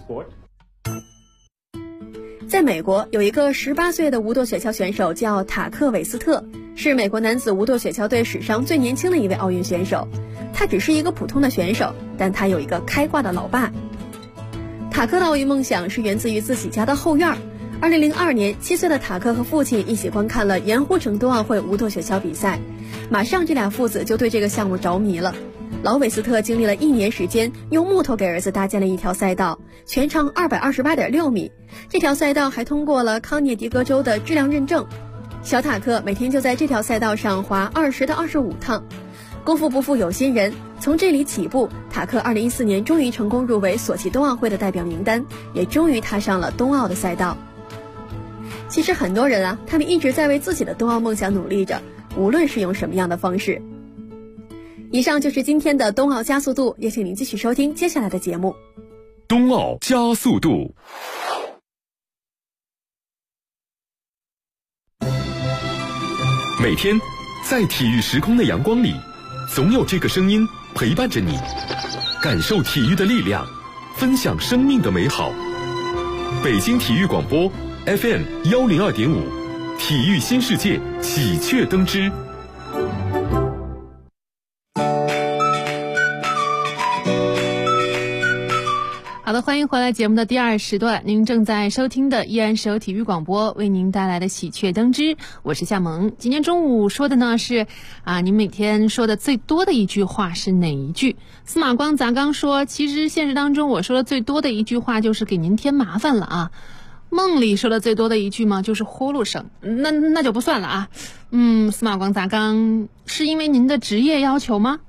[SPEAKER 17] 在美国有一个18岁的无舵雪橇选手叫塔克韦斯特，是美国男子无舵雪橇队史上最年轻的一位奥运选手。他只是一个普通的选手，但他有一个开挂的老爸。塔克的奥运梦想是源自于自己家的后院。2002年，7岁的塔克和父亲一起观看了盐湖城冬奥会无舵雪橇比赛，马上这俩父子就对这个项目着迷了。老韦斯特经历了1年时间，用木头给儿子搭建了一条赛道，全长228.6米。这条赛道还通过了康涅狄格州的质量认证。小塔克每天就在这条赛道上滑20到25趟。功夫不负有心人，从这里起步，塔克2014年终于成功入围索契冬奥会的代表名单，也终于踏上了冬奥的赛道。其实很多人啊，他们一直在为自己的冬奥梦想努力着，无论是用什么样的方式。以上就是今天的冬奥加速度，也请您继续收听接下来的节目。
[SPEAKER 6] 冬奥加速度。每天在体育时空的阳光里，总有这个声音陪伴着你，感受体育的力量，分享生命的美好。北京体育广播 FM 102.5，体育新世界喜鹊登枝。好
[SPEAKER 7] 的，欢迎回来节目的第二时段，您正在收听的依然是由体育广播为您带来的喜鹊登枝，我是夏萌。今天中午说的呢是您每天说的最多的一句话是哪一句？司马光砸缸说，其实现实当中我说的最多的一句话就是给您添麻烦了啊。梦里说的最多的一句吗？就是呼噜声，那就不算了啊。司马光砸缸是因为您的职业要求吗？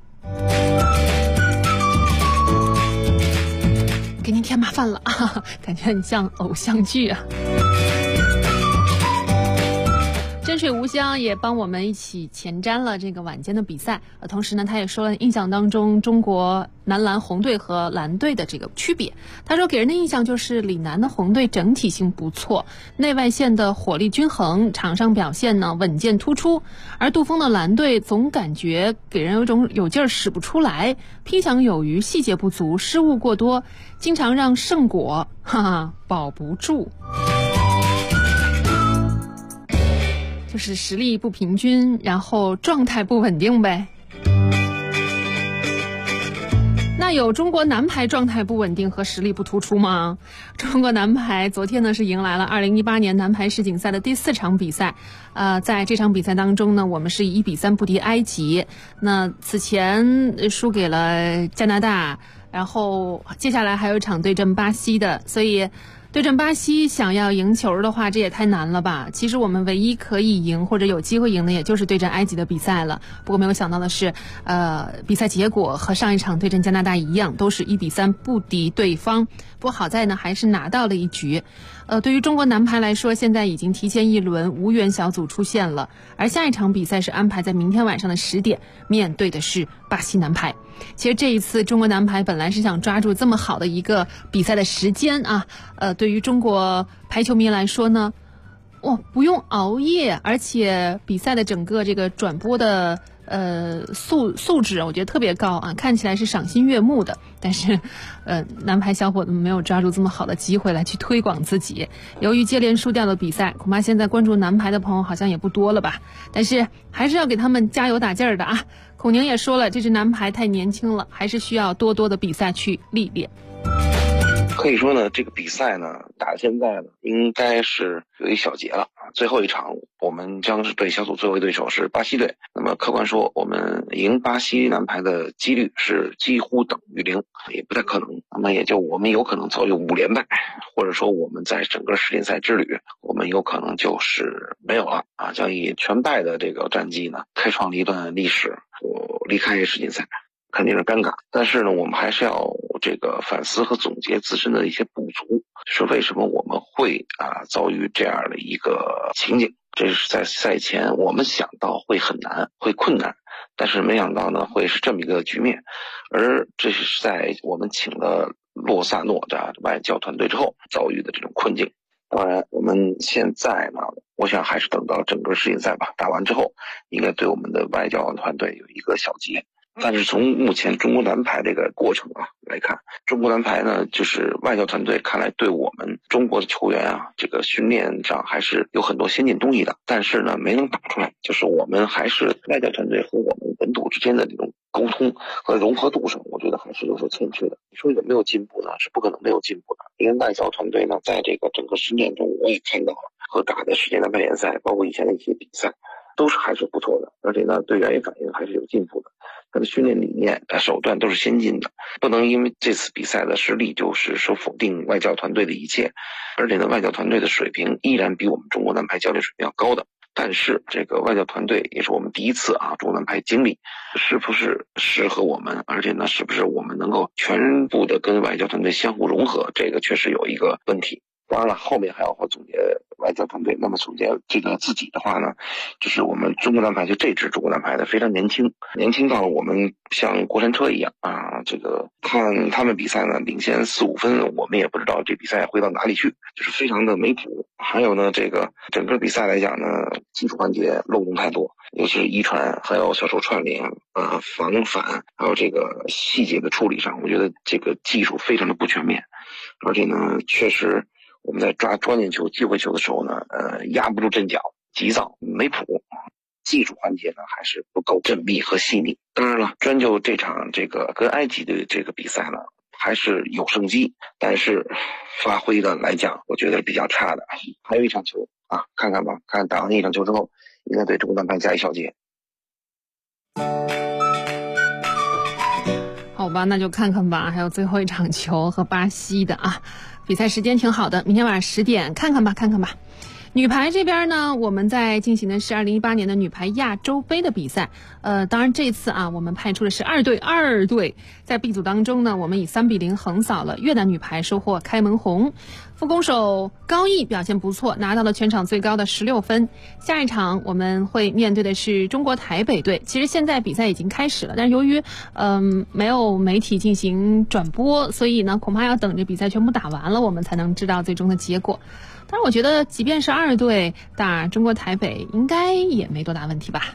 [SPEAKER 7] 给您添麻烦了啊，感觉很像偶像剧啊。真水无香也帮我们一起前瞻了这个晚间的比赛，同时呢，他也说了印象当中中国男篮红队和蓝队的这个区别。他说给人的印象就是里南的红队整体性不错，内外线的火力均衡，场上表现呢稳健突出，而杜锋的蓝队总感觉给人有种有劲儿使不出来，拼抢有余，细节不足，失误过多，经常让胜果保不住。就是实力不平均，然后状态不稳定呗。那有中国男排状态不稳定和实力不突出吗？中国男排昨天呢是迎来了2018年男排世锦赛的第4场比赛。在这场比赛当中呢，我们是以1-3不敌埃及。那此前输给了加拿大，然后接下来还有一场对阵巴西的，所以对阵巴西想要赢球的话，这也太难了吧。其实我们唯一可以赢或者有机会赢的也就是对阵埃及的比赛了。不过没有想到的是比赛结果和上一场对阵加拿大一样，都是1-3不敌对方。不过好在呢还是拿到了一局。对于中国男排来说，现在已经提前一轮无缘小组出现了，而下一场比赛是安排在明天晚上的10点，面对的是巴西男排。其实这一次中国男排本来是想抓住这么好的一个比赛的时间啊，对于中国排球迷来说呢，不用熬夜，而且比赛的整个这个转播的素质我觉得特别高啊，看起来是赏心悦目的。但是男排小伙子们没有抓住这么好的机会来去推广自己，由于接连输掉的比赛，恐怕现在关注男排的朋友好像也不多了吧。但是还是要给他们加油打劲儿的啊。孔宁也说了，这支男排太年轻了，还是需要多多的比赛去历练。
[SPEAKER 18] 可以说呢，这个比赛呢打到现在呢，应该是有一小节了。最后一场我们将是对小组最后一对手是巴西队。那么客观说，我们赢巴西男排的几率是几乎等于0，也不太可能。那么也就我们有可能遭遇5连败，或者说我们在整个世锦赛之旅，我们有可能就是没有了啊，将以全败的这个战绩呢，开创了一段历史，我离开世锦赛。肯定是尴尬，但是呢，我们还是要这个反思和总结自身的一些不足，是为什么我们会遭遇这样的一个情景。这是在赛前我们想到会很难，会困难，但是没想到呢会是这么一个局面，而这是在我们请了洛萨诺的外教团队之后遭遇的这种困境。当然我们现在呢，我想还是等到整个世锦赛吧打完之后，应该对我们的外教团队有一个小结。但是从目前中国男排这个过程来看，中国男排呢就是外教团队看来对我们中国的球员这个训练上还是有很多先进东西的，但是呢没能打出来，就是我们还是外教团队和我们本土之间的这种沟通和融合度上，我觉得还是有所欠缺的。你说有没有进步呢？是不可能没有进步的。因为外教团队呢在这个整个实践中，我也看到了和打的世界男排联赛包括以前的一些比赛都是还是不错的，而且呢队员也反映还是有进步的，他的训练理念手段都是先进的，不能因为这次比赛的失利就是说否定外教团队的一切，而且呢外教团队的水平依然比我们中国男排教练水平要高的。但是这个外教团队也是我们第一次中国男排经历，是不是适合我们，而且呢是不是我们能够全部的跟外教团队相互融合，这个确实有一个问题。当然了，后面还要总结外教团队。那么总结这个自己的话呢，就是我们中国男排就这支中国男排的非常年轻到了我们像过山车一样这个看他们比赛呢领先4-5分，我们也不知道这比赛会到哪里去，就是非常的没谱。还有呢这个整个比赛来讲呢，技术环节漏洞太多，尤其是一传还有小手串联防反，还有这个细节的处理上，我觉得这个技术非常的不全面，而且呢确实我们在抓关键球机会球的时候呢压不住阵脚，急躁没谱，技术环节呢还是不够缜密和细腻。当然了，专就这场这个跟埃及的这个比赛呢， 还是有胜机，但是发挥的来讲，我觉得比较差的。还有一场球啊，看看吧，看打完那场球之后，应该对中国男排加一小节。
[SPEAKER 7] 好吧，那就看看吧。还有最后一场球和巴西的啊，比赛时间挺好的，明天晚上10点看看吧。女排这边呢，我们在进行的是2018年的女排亚洲杯的比赛。当然这次啊，我们派出的是二队，在 B 组当中呢，我们以3-0横扫了越南女排，收获开门红。副攻手高毅表现不错，拿到了全场最高的16分。下一场我们会面对的是中国台北队。其实现在比赛已经开始了，但是由于没有媒体进行转播，所以呢，恐怕要等着比赛全部打完了，我们才能知道最终的结果。但是我觉得即便是2队打中国台北，应该也没多大问题吧。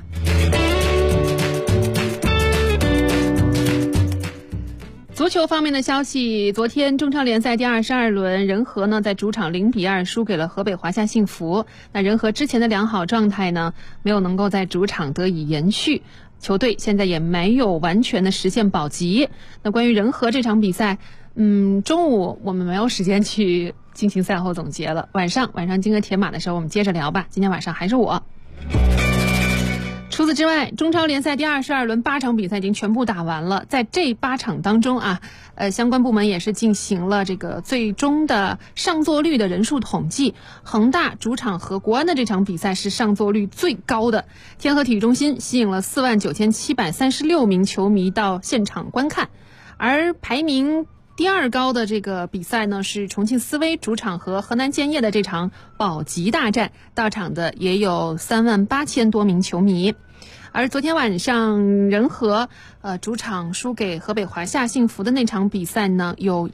[SPEAKER 7] 足球方面的消息，昨天中超联赛第22轮，人和呢在主场0-2输给了河北华夏幸福。那人和之前的良好状态呢，没有能够在主场得以延续，球队现在也没有完全的实现保级。那关于人和这场比赛，中午我们没有时间去进行赛后总结了，晚上金戈铁马的时候我们接着聊吧。今天晚上还是我。除此之外，中超联赛第22轮8场比赛已经全部打完了。在这8场当中啊，相关部门也是进行了这个最终的上座率的人数统计。恒大主场和国安的这场比赛是上座率最高的，天河体育中心吸引了49736名球迷到现场观看。而排名第2高的这个比赛呢，是重庆斯威主场和河南建业的这场保级大战，到场的也有38000多名球迷。而昨天晚上人和主场输给河北华夏幸福的那场比赛呢，有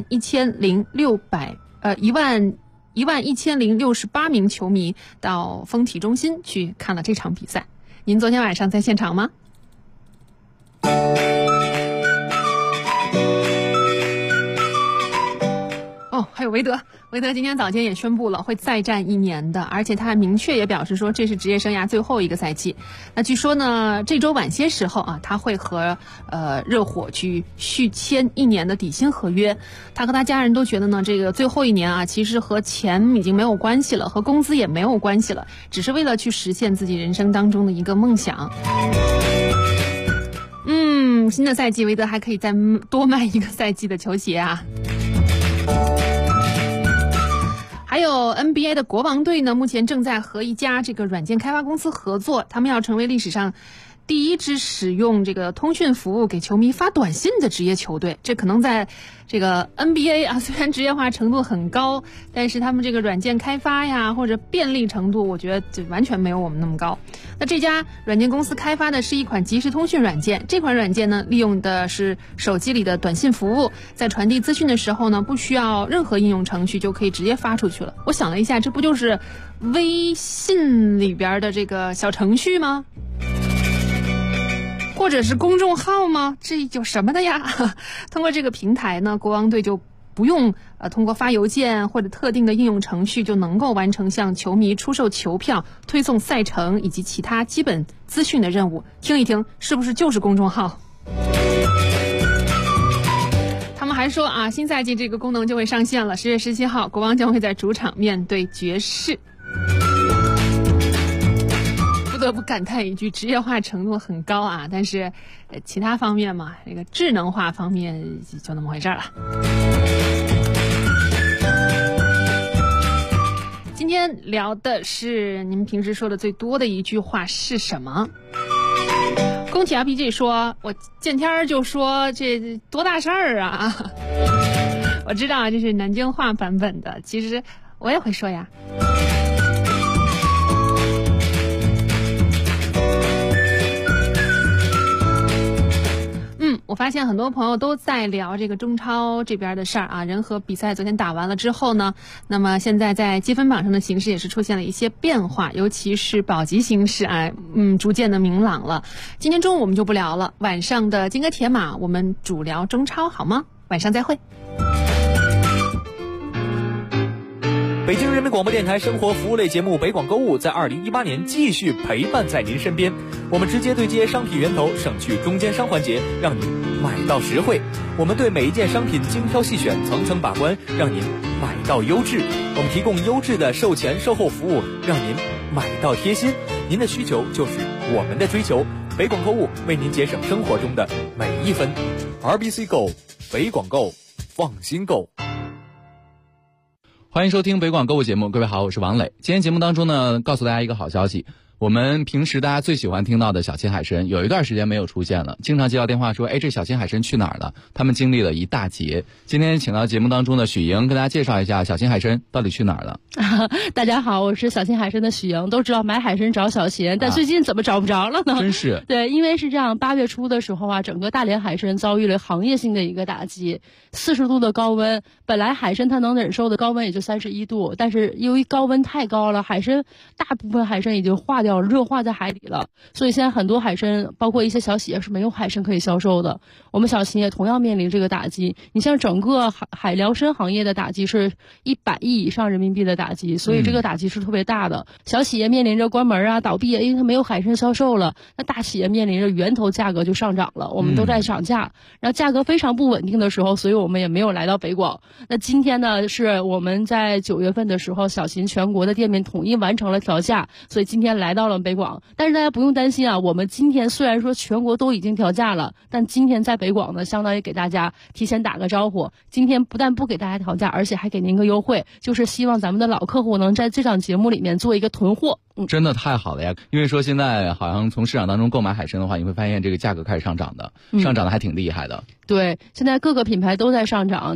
[SPEAKER 7] 11068名球迷到丰体中心去看了这场比赛。您昨天晚上在现场吗？还有韦德今天早间也宣布了会再战1年的，而且他明确也表示说这是职业生涯最后一个赛季。那据说呢，这周晚些时候啊，他会和热火去续签1年的底薪合约。他和他家人都觉得呢，这个最后1年啊，其实和钱已经没有关系了，和工资也没有关系了，只是为了去实现自己人生当中的一个梦想。新的赛季韦德还可以再多卖1个赛季的球鞋啊。还有 NBA 的国王队呢，目前正在和一家这个软件开发公司合作，他们要成为历史上第1支使用这个通讯服务给球迷发短信的职业球队。这可能在这个 NBA 啊，虽然职业化程度很高，但是他们这个软件开发呀或者便利程度，我觉得就完全没有我们那么高。那这家软件公司开发的是一款即时通讯软件，这款软件呢，利用的是手机里的短信服务，在传递资讯的时候呢，不需要任何应用程序就可以直接发出去了。我想了一下，这不就是微信里边的这个小程序吗？或者是公众号吗？这有什么的呀？通过这个平台呢，国王队就不用通过发邮件或者特定的应用程序就能够完成向球迷出售球票、推送赛程以及其他基本资讯的任务。听一听，是不是就是公众号？他们还说啊，新赛季这个功能就会上线了。10月17号，国王将会在主场面对爵士。不得不感叹一句，职业化程度很高啊，但是其他方面嘛，这个智能化方面就那么回事了。今天聊的是您平时说的最多的一句话是什么？宫体 RPG 说，我见天就说这多大事儿啊！我知道这是南京话版本的，其实我也会说呀。我发现很多朋友都在聊这个中超这边的事儿啊。人和比赛昨天打完了之后呢，那么现在在积分榜上的形势也是出现了一些变化，尤其是保级形势啊，逐渐的明朗了。今天中午我们就不聊了，晚上的金戈铁马我们主聊中超好吗？晚上再会。
[SPEAKER 19] 北京人民广播电台生活服务类节目北广购物在2018年继续陪伴在您身边。我们直接对接商品源头，省去中间商环节，让您买到实惠。我们对每一件商品精挑细选，层层把关，让您买到优质。我们提供优质的售前售后服务，让您买到贴心。您的需求就是我们的追求。北广购物为您节省生活中的每一分。RBC Go， 北广购，放心购。
[SPEAKER 20] 欢迎收听北广购物节目，各位好，我是王磊。今天节目当中呢，告诉大家一个好消息，我们平时大家最喜欢听到的小青海参有一段时间没有出现了，经常接到电话说，这小青海参去哪儿了？他们经历了一大劫。今天请到节目当中的许莹跟大家介绍一下小青海参到底去哪儿了。
[SPEAKER 21] 大家好，我是小青海参的许莹。都知道买海参找小秦，但最近怎么找不着了呢？
[SPEAKER 20] 真是。
[SPEAKER 21] 对，因为是这样，8月初的时候啊，整个大连海参遭遇了行业性的一个打击，40度的高温，本来海参它能忍受的高温也就31度，但是由于高温太高了，大部分海参已经化掉了，热化在海里了，所以现在很多海参，包括一些小企业是没有海参可以销售的。我们小企业同样面临这个打击。你像整个海辽参行业的打击是100亿以上人民币的打击，所以这个打击是特别大的。小企业面临着关门啊、倒闭啊，因为它没有海参销售了。那大企业面临着源头价格就上涨了，我们都在涨价，然后价格非常不稳定的时候，所以我们也没有来到北广。那今天呢，是我们在9月份的时候，小秦全国的店面统一完成了调价，所以今天来到了北广。但是大家不用担心啊，我们今天虽然说全国都已经调价了，但今天在北广呢，相当于给大家提前打个招呼。今天不但不给大家调价，而且还给您个优惠，就是希望咱们的老客户能在这档节目里面做一个囤货。
[SPEAKER 20] 真的太好了呀！因为说现在好像从市场当中购买海参的话，你会发现这个价格开始上涨的，上涨的还挺厉害的。
[SPEAKER 21] 对，现在各个品牌都在上涨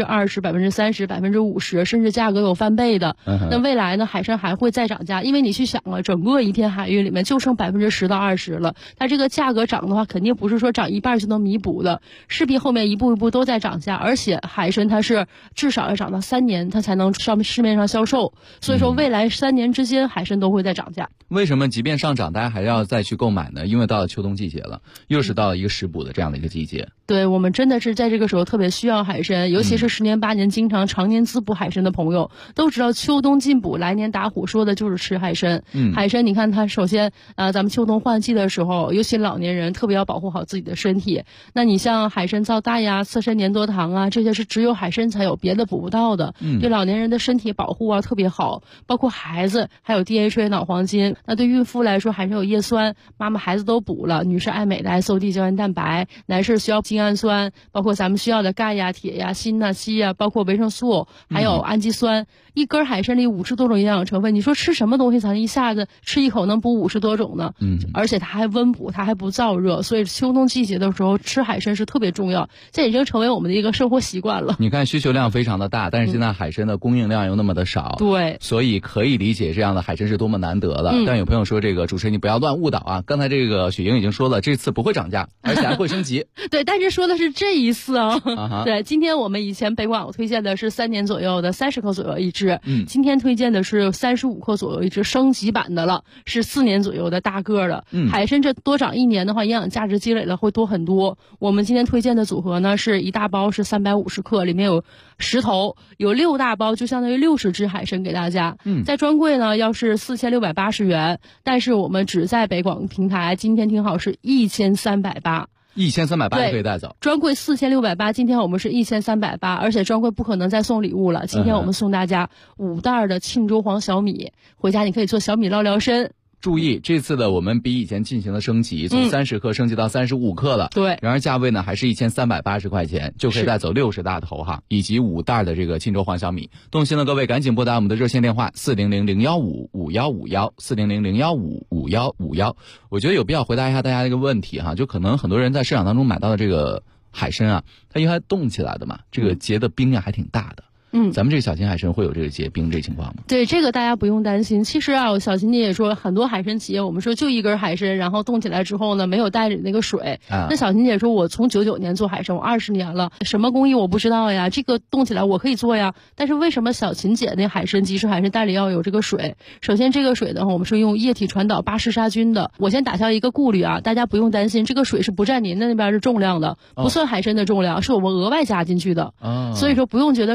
[SPEAKER 21] ，20%、30%、50%，甚至价格有翻倍的。那未来呢，海参还会再涨价，因为你去想啊，整个一片海域里面就剩10%到20%了，它这个价格涨的话，肯定不是说涨一半就能弥补的，势必后面一步一步都在涨价，而且海参它是至少要涨到3年，它才能上市面上销售，所以说未来3年之间海参都会在涨价。
[SPEAKER 20] 为什么即便上涨，大家还要再去购买呢？因为到了秋冬季节了，又是到了一个食补的这样的一个季节。
[SPEAKER 21] 对，我们真的是在这个时候特别需要海参，尤其是10年8年经常常年滋补海参的朋友，都知道秋冬进补，来年打虎，说的就是吃海参。海参你看它首先咱们秋冬换季的时候，尤其老年人特别要保护好自己的身体。那你像海参皂苷呀、刺参粘多糖啊，这些是只有海参才有，别的补不到的。对老年人的身体保护啊特别好，包括孩子还有 DHA 脑黄金。那对孕妇来说，海参有叶酸，妈妈孩子都补了。女士爱美的 SOD 胶原蛋白，男士需要精氨酸，包括咱们需要的钙呀、铁呀、锌呐、硒呀，包括维生素，还有氨基酸。一根海参里50多种营养成分，你说吃什么东西才能一下子吃一口能补50多种呢？而且它还温补，它还不燥热，所以秋冬季节的时候吃海参是特别重要，这已经成为我们的一个生活习惯了。
[SPEAKER 20] 你看需求量非常的大，但是现在海参的供应量又那么的少，
[SPEAKER 21] 对，
[SPEAKER 20] 所以可以理解这样的海参是多么难得了。但有朋友说，这个主持人你不要乱误导啊！刚才这个雪莹已经说了，这次不会涨价，而且还会升级。
[SPEAKER 21] 对，但是说的是这一次啊。对，今天我们以前北广推荐的是3年左右的30克左右一只，今天推荐的是35克左右一只升级版的了，是4年左右的大个的。海参这多长1年的话，营养价值积累了会多很多。我们今天推荐的组合呢，是一大包是350克，里面有10头，有6大包，就相当于60只海参给大家。在专柜呢要是4680元，但是我们只在北广平台，今天听好是1380。
[SPEAKER 20] 1380可以带走，
[SPEAKER 21] 专柜4680，今天我们是1380，而且专柜不可能再送礼物了。今天我们送大家5袋的庆州黄小米，回家你可以做小米捞辽参。
[SPEAKER 20] 注意，这次的我们比以前进行了升级，从30克升级到35克了。
[SPEAKER 21] 对，
[SPEAKER 20] 然而价位呢还是1380块钱，就可以带走60大头哈，以及5袋的这个庆州黄小米。动心的各位赶紧拨打我们的热线电话400-015-5151，400-015-5151。我觉得有必要回答一下大家这个问题哈，就可能很多人在市场当中买到的这个海参啊，它因为它冻起来的嘛，这个结的冰啊还挺大的。咱们这个小秦海参会有这个结冰这情况吗？
[SPEAKER 21] 对，这个大家不用担心。其实啊，小秦也说，很多海参企业，我们说就一根海参，然后冻起来之后呢，没有带着那个水。那小秦姐说，我从99年做海参，我20年了，什么工艺我不知道呀，这个冻起来我可以做呀。但是为什么小秦姐那海参即食海参袋里要有这个水？首先这个水的话，我们是用液体传导巴氏杀菌的。我先打消一个顾虑啊，大家不用担心，这个水是不占您的那边的重量的，不算海参的重量，是我们额外加进去的。所以说不用觉得说，哎呦，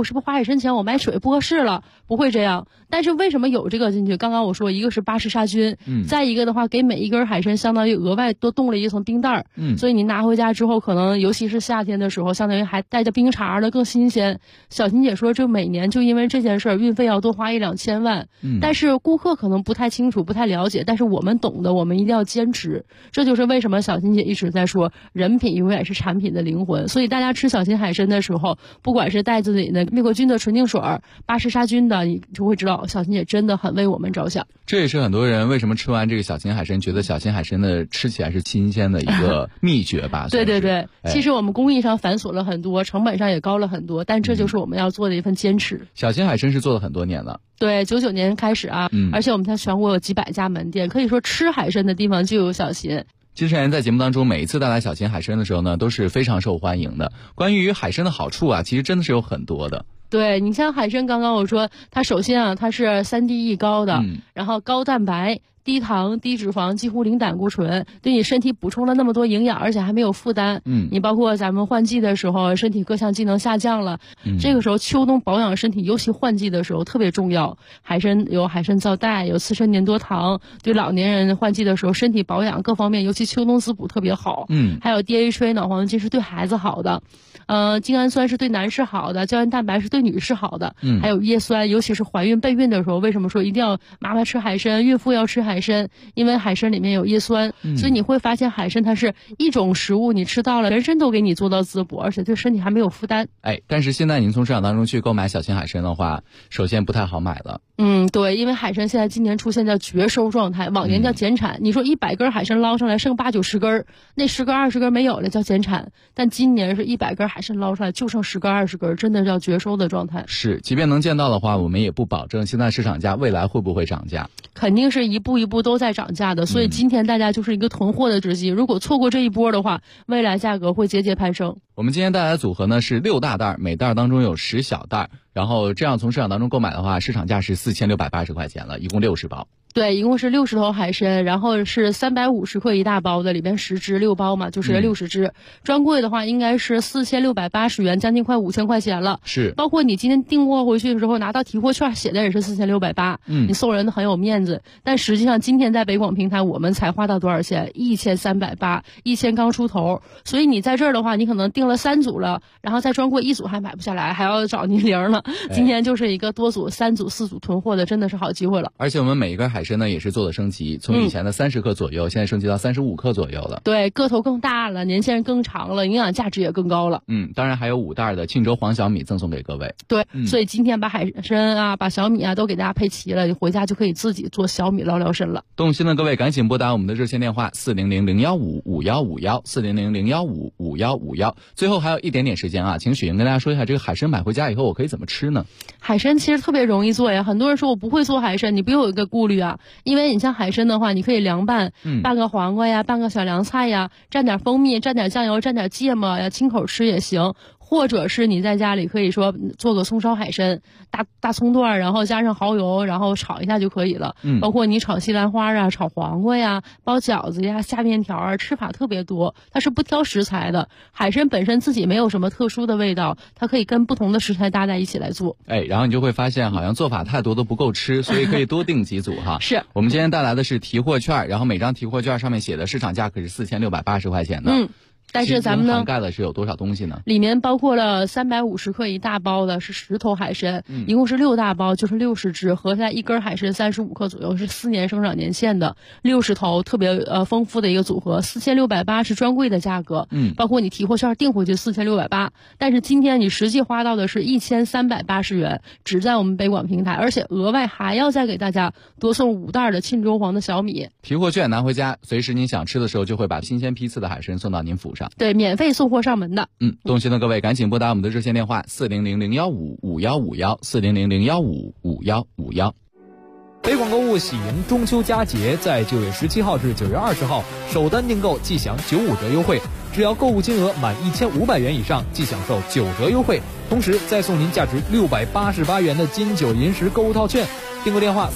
[SPEAKER 21] 是不是划海参前我买水不合适了？不会这样。但是为什么有这个进去？刚刚我说，一个是巴氏杀菌，再一个的话，给每一根海参相当于额外多冻了一层冰袋儿，所以你拿回家之后，可能尤其是夏天的时候，相当于还带着冰碴的更新鲜。小琴姐说，这每年就因为这件事儿，运费要多花1-2千万。但是顾客可能不太清楚、不太了解，但是我们懂的，我们一定要坚持。这就是为什么小琴姐一直在说，人品永远是产品的灵魂。所以大家吃小琴海参的时候，不管是袋子里的灭活菌的纯净水、巴氏杀菌的，你就会知道小琴姐真的很为我们着想。
[SPEAKER 20] 这也是很多人为什么吃完这个小琴海参，觉得小琴海参的吃起来是新鲜的一个秘诀吧。
[SPEAKER 21] 对对对，其实我们工艺上繁琐了很多，成本上也高了很多，但这就是我们要做的一份坚持。
[SPEAKER 20] 小琴海参是做了很多年了。
[SPEAKER 21] 对，99年开始啊，而且我们在全国有几百家门店，可以说吃海参的地方就有小琴。
[SPEAKER 20] 金山在节目当中每一次带来小琴海参的时候呢，都是非常受欢迎的。关于海参的好处啊，其实真的是有很多的。
[SPEAKER 21] 对，你像海参，刚刚我说它首先啊，它是3D 高的，然后高蛋白、低糖、低脂肪，几乎零胆固醇，对你身体补充了那么多营养，而且还没有负担。你包括咱们换季的时候，身体各项机能下降了，这个时候秋冬保养身体，尤其换季的时候特别重要。海参有海参皂苷，有刺身粘多糖，对老年人换季的时候身体保养各方面，尤其秋冬滋补特别好。还有 DHA 脑黄金是对孩子好的。精氨酸是对男士好的，胶原蛋白是对女士好的，还有叶酸，尤其是怀孕备孕的时候，为什么说一定要妈妈吃海参，孕妇要吃海参？因为海参里面有叶酸，所以你会发现海参它是一种食物，你吃到了，全身都给你做到滋补，而且对身体还没有负担。
[SPEAKER 20] 但是现在您从市场当中去购买小琴海参的话，首先不太好买了。
[SPEAKER 21] 对，因为海参现在今年出现叫绝收状态，往年叫减产。你说100根海参捞上来剩8-90根，那10根20根没有了叫减产，但今年是100根海参捞出来就剩10根20根，真的叫绝收的状态。
[SPEAKER 20] 是，即便能见到的话，我们也不保证现在市场价未来会不会涨价。
[SPEAKER 21] 肯定是一步一步都在涨价的，所以今天大家就是一个囤货的时机。如果错过这一波的话，未来价格会节节攀升。
[SPEAKER 20] 我们今天带来的组合呢是6大袋，每袋当中有10小袋，然后这样从市场当中购买的话，市场价是4680块钱了，一共60包。
[SPEAKER 21] 对，一共是60头海参，然后是350克一大包的，里边10只6包嘛，就是60只。专柜的话应该是4680元，将近快5000块钱了。
[SPEAKER 20] 是，
[SPEAKER 21] 包括你今天订货回去的时候拿到提货券，写的也是4680，你送人的很有面子。但实际上今天在北广平台我们才花到多少钱？1380， 1000刚出头。所以你在这儿的话，你可能订了3组了，然后在专柜1组还买不下来，还要找您零了。今天就是一个多组、3组、4组囤货的，真的是好机会了。
[SPEAKER 20] 而且我们每一根海参呢也是做了升级，从以前的30克左右，现在升级到35克左右了。
[SPEAKER 21] 对，个头更大了，年限更长了，营养价值也更高了。
[SPEAKER 20] 当然还有5袋的庆州黄小米赠送给各位。
[SPEAKER 21] 对，所以今天把海参啊、把小米啊都给大家配齐了，回家就可以自己做小米捞参了。
[SPEAKER 20] 动心的各位赶紧拨打我们的热线电话400-015-5151，400-015-5151。最后还有一点点时间啊，请雪莹跟大家说一下，这个海参买回家以后我可以怎么吃呢？
[SPEAKER 21] 海参其实特别容易做呀，很多人说我不会做海参，你不用有一个顾虑啊，因为你像海参的话，你可以凉拌，拌个黄瓜呀，拌个小凉菜呀，蘸点蜂蜜，蘸点酱油，蘸点芥末呀，清口吃也行。或者是你在家里可以说做个葱烧海参，大葱段，然后加上蚝油，然后炒一下就可以了。包括你炒西兰花啊，炒黄瓜呀，包饺子呀，下面条啊，吃法特别多。它是不挑食材的，海参本身自己没有什么特殊的味道，它可以跟不同的食材搭在一起来做。
[SPEAKER 20] 然后你就会发现好像做法太多都不够吃，所以可以多订几组哈。
[SPEAKER 21] 是
[SPEAKER 20] 我们今天带来的是提货券，然后每张提货券上面写的市场价可是4680块钱的。
[SPEAKER 21] 但是咱们呢，
[SPEAKER 20] 涵盖的是有多少东西呢？
[SPEAKER 21] 里面包括了350克一大包的，是10头海参，一共是6大包，就是60只，合下来一根海参35克左右，是4年生长年限的60头，特别丰富的一个组合，4680是专柜的价格，包括你提货券订回去4680，但是今天你实际花到的是1380元，只在我们北广平台，而且额外还要再给大家多送5袋的庆州黄的小米。
[SPEAKER 20] 提货券拿回家，随时您想吃的时候，就会把新鲜批次的海参送到您府上。
[SPEAKER 21] 对，免费送货上门的。
[SPEAKER 20] 动心的各位赶紧拨打我们的热线电话400-015-5151，400-015-5151。
[SPEAKER 19] 北广购物喜迎中秋佳节，在9月17号至9月20号，首单订购即享95折优惠，只要购物金额满1500元以上，即享受9折优惠，同时再送您价值688元的金九银十购物套券。订购电话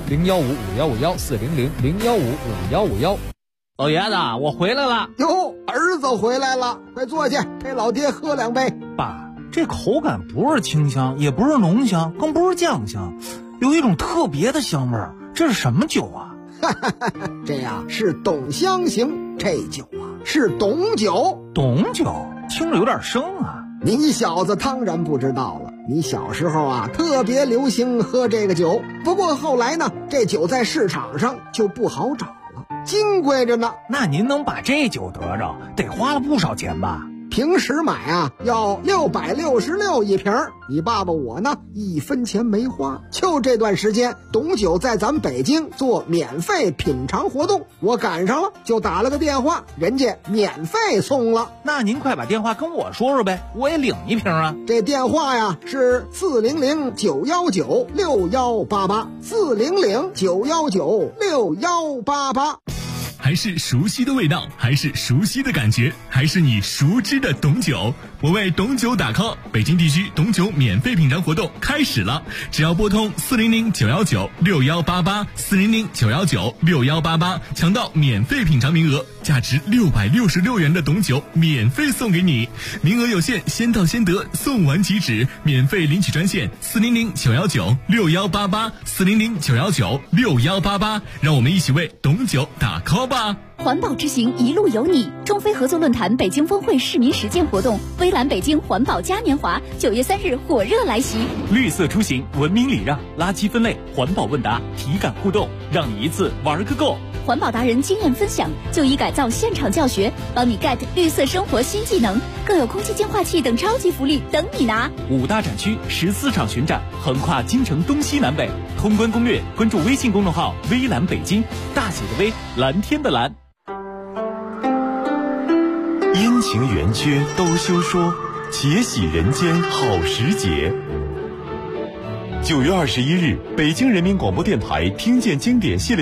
[SPEAKER 19] 400-015-5151，400-015-5151。
[SPEAKER 1] 老爷子，我回来了。
[SPEAKER 4] 哟，儿子回来了，快坐下，陪老爹喝2杯。
[SPEAKER 1] 爸， 这口感不是清香，也不是浓香，更不是酱香，有一种特别的香味儿。这是什么酒啊？
[SPEAKER 4] 这呀是董香型，这酒啊是董酒。
[SPEAKER 1] 董酒听着有点生啊。
[SPEAKER 4] 你小子当然不知道了，你小时候啊特别流行喝这个酒，不过后来呢，这酒在市场上就不好找了，金贵着呢。
[SPEAKER 1] 那您能把这酒得着，得花了不少钱吧？
[SPEAKER 4] 平时买啊要666一瓶，你爸爸我呢1分钱没花。就这段时间，董酒在咱们北京做免费品尝活动，我赶上了，就打了个电话，人家免费送了。
[SPEAKER 1] 那您快把电话跟我说说呗，我也领一瓶啊。
[SPEAKER 4] 这电话呀是400-919-6188，400-919-6188。
[SPEAKER 22] 还是熟悉的味道，还是熟悉的感觉，还是你熟知的董酒。我为董酒打 call， 北京地区董酒免费品尝活动开始了，只要拨通400-919-6188，400-919-6188，抢到免费品尝名额，价值666元的董酒免费送给你，名额有限，先到先得，送完即止。免费领取专线400-919-6188，400-919-6188，让我们一起为董酒打 call吧。
[SPEAKER 5] 环保之行一路有你，中非合作论坛北京峰会市民实践活动，微蓝北京环保嘉年华9月3日火热来袭。
[SPEAKER 23] 绿色出行，文明礼让，垃圾分类，环保问答，体感互动，让你一次玩个够。
[SPEAKER 5] 环保达人经验分享，就医改造现场教学，帮你 get 绿色生活新技能，更有空气净化器等超级福利等你拿。
[SPEAKER 23] 5大展区，14场巡展，横跨京城东西南北。通关攻略，关注微信公众号微蓝北京，大写的微，蓝天的蓝。
[SPEAKER 2] 阴晴圆缺都休说，且喜人间好时节。9月21日，北京人民广播电台听见经典系列